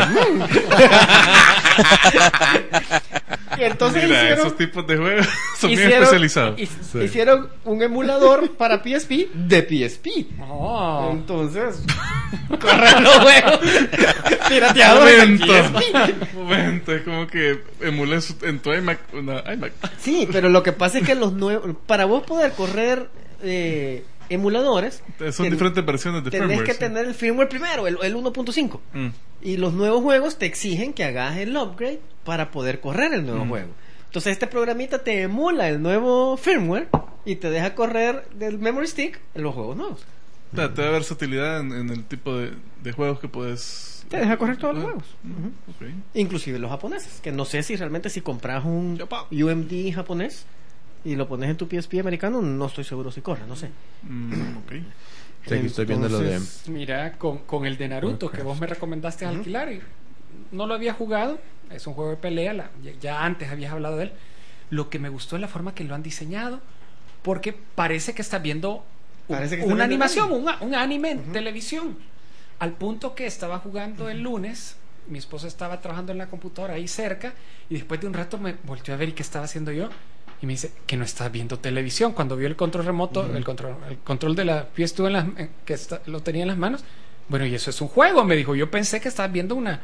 Y entonces mira, hicieron, esos tipos de juegos son bien hicieron- especializados. hi- hicieron un emulador para P S P de P S P. Oh. Entonces, corren los juegos pirateadores de Momento, P S P. momento, es como que emules en tu iMac una iMac. Sí, pero lo que pasa es que los nuevos, para vos poder correr eh, emuladores. Son ten, diferentes versiones de tenés firmware. que ¿sí? tener el firmware primero, el, el uno punto cinco. Mm. Y los nuevos juegos te exigen que hagas el upgrade para poder correr el nuevo Mm. juego. Entonces este programita te emula el nuevo firmware y te deja correr del memory stick los juegos nuevos. O sea, te da versatilidad en, en el tipo de, de juegos que puedes... Te deja correr todos los Ah, juegos. mm, ok. Inclusive los japoneses, que no sé si realmente si compras un Yapa. U M D japonés y lo pones en tu P S P americano, no estoy seguro si corre, no sé. Mm, ok. Sí, aquí estoy viendo lo de... Entonces, Mira, con, con el de Naruto que vos me recomendaste Ujú. alquilar y no lo había jugado, es un juego de pelea, la- ya, ya antes habías hablado de él. Lo que me gustó es la forma que lo han diseñado, porque parece que estás viendo un- Parece que estás una viendo animación, anime. un, un anime en televisión. Al punto que estaba jugando el lunes, mi esposa estaba trabajando en la computadora ahí cerca, y después de un rato me volteó a ver y qué estaba haciendo yo. Y me dice que no estás viendo televisión. Cuando vio el control remoto, el control el control de la P S dos en las, en- que está- lo tenía en las manos. Bueno, y eso es un juego, me dijo. Yo pensé que estabas viendo una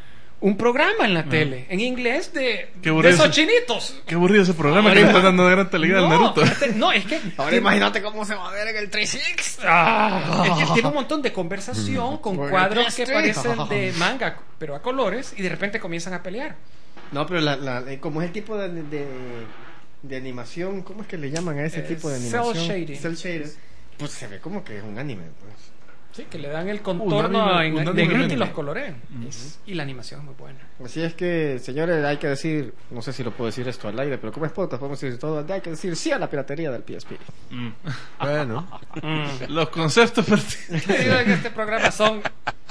un programa en la tele, en inglés de, Qué de aburrido esos ese- chinitos. Qué aburrido ese programa Ahora que le ima- está dando gran calidad al No, Naruto. este- no, es que ahora tiene- imagínate cómo se va a ver en el trescientos sesenta. Ah, es que tiene un montón de conversación con Bueno, cuadros que este. parecen de manga, pero a colores, y de repente comienzan a pelear. No, pero la, la, eh, como es el tipo de, de, de animación, ¿cómo es que le llaman a ese Eh, tipo de cel animación? shading. Cel shading. Pues se ve como que es un anime, pues. Sí, que le dan el contorno anime- en- un de anime gris y anime. los colorean. Es- y la animación es muy buena. Así es que, señores, hay que decir, no sé si lo puedo decir esto al aire, pero como es podcast, podemos decir todo, hay que decir sí a la piratería del P S P. Mm. Bueno, Los conceptos pertinentes. Te digo que este programa son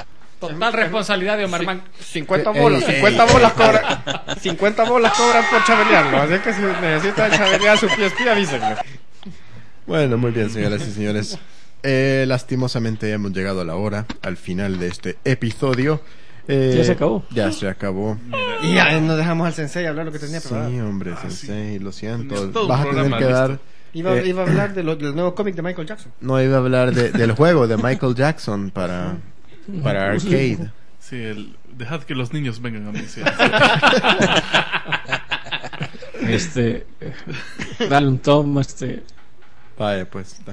total responsabilidad de Omar Man. cincuenta Ey, bolas, ey, cincuenta ey. bolas cobran, cincuenta bolas cobran por chabelearlo, así que si necesitan chabelear su P S P, avísenme. bueno, muy bien, señoras y señores. Eh, lastimosamente hemos llegado a la hora, al final de este episodio. Eh, Ya se acabó. Ya se acabó. Y ya nos dejamos al sensei hablar lo que tenía Sí, preparado. hombre, Ah, sensei, lo siento. Tenías todo un Vas a tener programa que listo. dar... Iba, Eh, iba a hablar de lo- del nuevo cómic de Michael Jackson. No iba a hablar de- del juego de Michael Jackson para, para arcade. Sí, el, dejad que los niños vengan a mí. Sí. Este. eh, Dale un toma, este. Vaya, pues. está.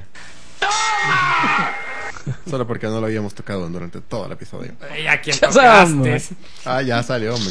Solo porque no lo habíamos tocado durante todo el episodio. ¿Y a quién Shazam. tocaste? Ah, ya salió, hombre.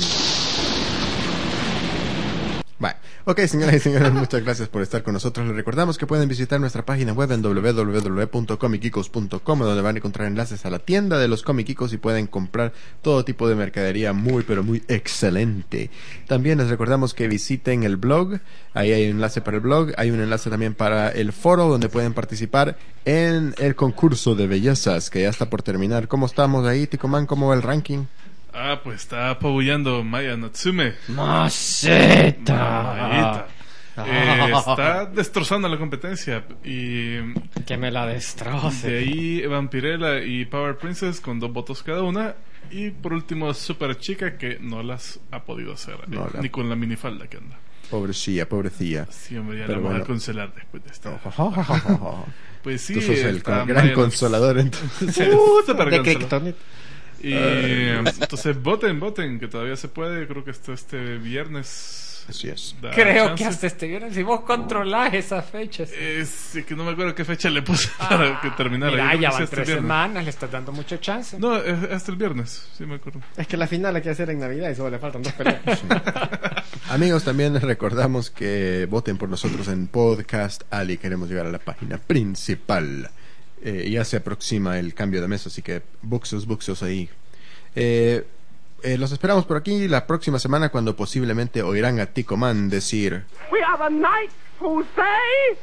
Vale. Ok, señoras y señores, muchas gracias por estar con nosotros. Les recordamos que pueden visitar nuestra página web en doble u doble u doble u punto comic geekos punto com, donde van a encontrar enlaces a la tienda de los Comic Geekos y pueden comprar todo tipo de mercadería muy, pero muy excelente. También les recordamos que visiten el blog. Ahí hay un enlace para el blog. Hay un enlace también para el foro, donde pueden participar en el concurso de bellezas, que ya está por terminar. ¿Cómo estamos ahí, Ticoman? ¿Cómo va el ranking? Ah, pues está apabullando Maya Natsume. ¡Maceta! Mayita. Eh, está destrozando la competencia. Y Que me la destroce. de ahí Vampirella y Power Princess con dos votos cada una. Y por último Super Chica, que no las ha podido hacer. No eh, la- Ni con la minifalda que anda. Pobrecilla, pobrecilla. Sí, hombre, ya Pero la vamos bueno. a cancelar después de esta. Tú Pues sí, sos el está gran Maya consolador, entonces. Sí, super De consolador. Kryptonite. Y entonces voten, voten, que todavía se puede. Creo que está este viernes. Así es. da Creo chance. que hasta este viernes, si vos controlás esas fechas. Es que no me acuerdo qué fecha le puse para que terminara. Mira, Yo creo ya que sí van hasta el tres viernes. semanas, le estás dando mucho chance. No, es hasta el viernes, sí me acuerdo. Es que la final hay que hacer en Navidad y solo le faltan dos peleas. Amigos, también les recordamos que voten por nosotros en Podcast Ali. Queremos llegar a la página principal. Eh, ya se aproxima el cambio de mes, así que buxos, buxos ahí. Eh, eh, los esperamos por aquí la próxima semana, cuando posiblemente oirán a Tico Man decir... We are the knights who say...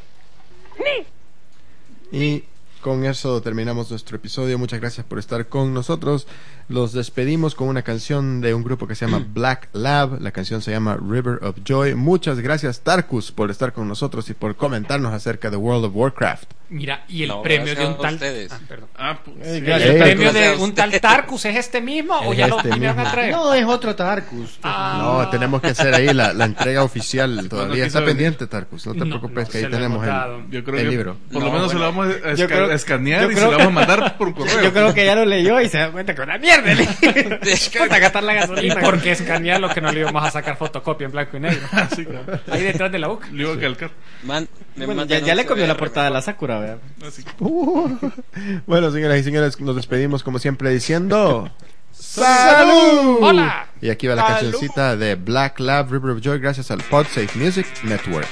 Ni. Y con eso terminamos nuestro episodio. Muchas gracias por estar con nosotros. Los despedimos con una canción de un grupo que se llama Black Lab. La canción se llama River of Joy. Muchas gracias, Tarkus, por estar con nosotros y por comentarnos acerca de World of Warcraft. Mira, y el No, premio de gracias un a tal. ustedes. Ah, perdón. Ah, pues, Eh, sí. gracias. ¿El Eh, premio gracias de a un tal usted. Tarkus es este mismo o Es ya lo este vinieron mismo. a traer? No, es otro Tarkus. Ah. No, tenemos que hacer ahí la, la entrega oficial. Todavía quiso está venir. pendiente, Tarkus. No te No, preocupes, no, que ahí se lo tenemos hemos dado. el, Yo creo el que libro. por lo No, menos se lo bueno. vamos a Yo creo, a escanear Yo y creo- se lo vamos a mandar por correo. Yo creo que ya lo leyó y se da cuenta que una mierda. Puta, gastar la ¿Y gasolina. por qué escanear lo que no le íbamos a sacar fotocopia en blanco y negro? Sí, claro. Ahí detrás de la U C. Le iba a calcar. Man- me Bueno, mandan ya, ya un le cambió la C D R portada a la mejor. Sakura, ¿verdad? Así. Uh. Bueno, señoras y señores, nos despedimos como siempre diciendo ¡Salud! ¡Hola! Y aquí va la ¡Salud! cancioncita de Black Lab River of Joy gracias al PodSafe Music Network.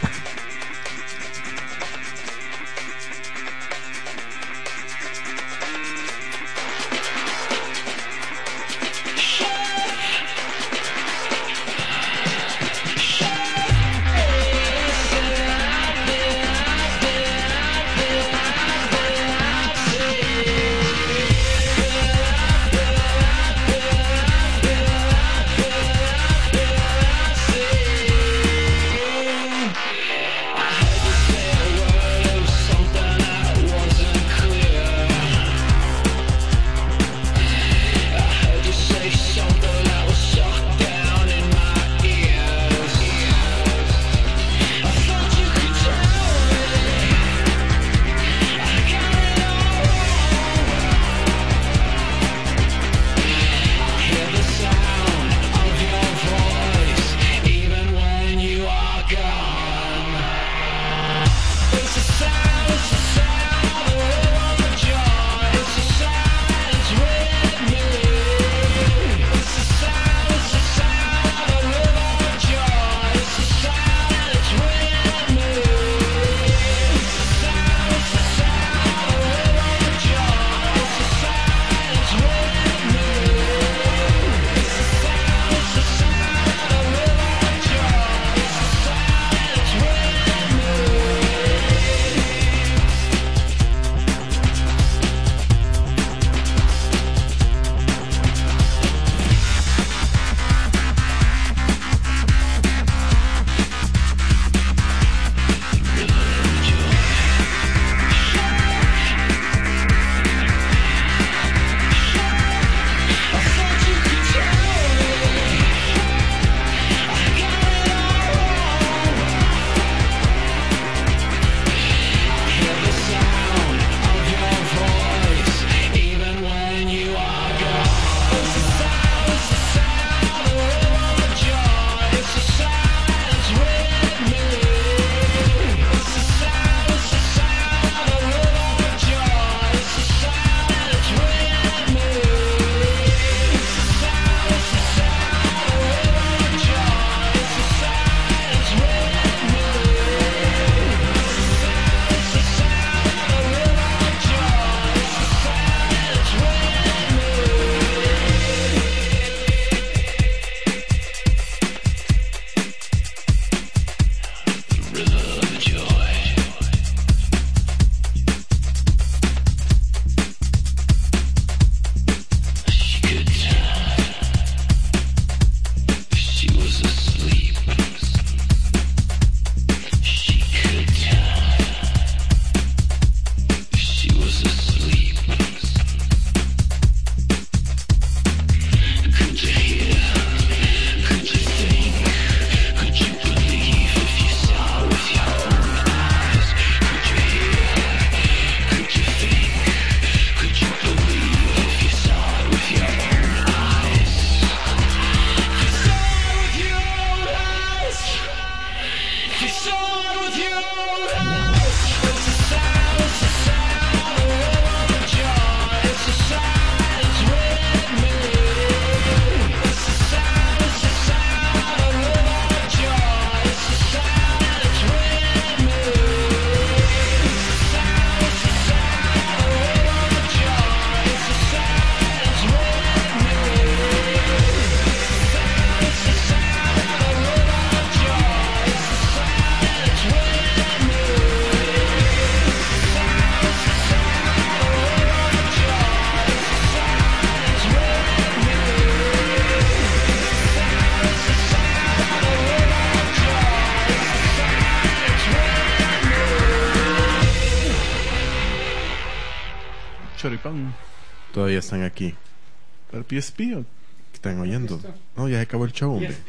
Choripán. Todavía están aquí. ¿Para P S P o? Están oyendo. No, ya se acabó el show, hombre.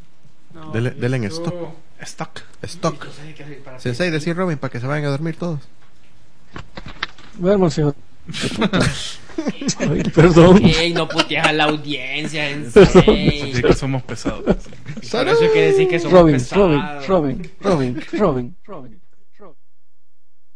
No, Dele, dele en esto- stop. Stock. Stock. Sensei, decir Robin para que se vayan a dormir todos. Duermas, hijo. Ay, perdón. Ey, no puteas a la audiencia, en Así serio. que somos pesados. Por eso hay que decir que somos Robin, pesados. Robin, Robin, Robin, Robin, Robin.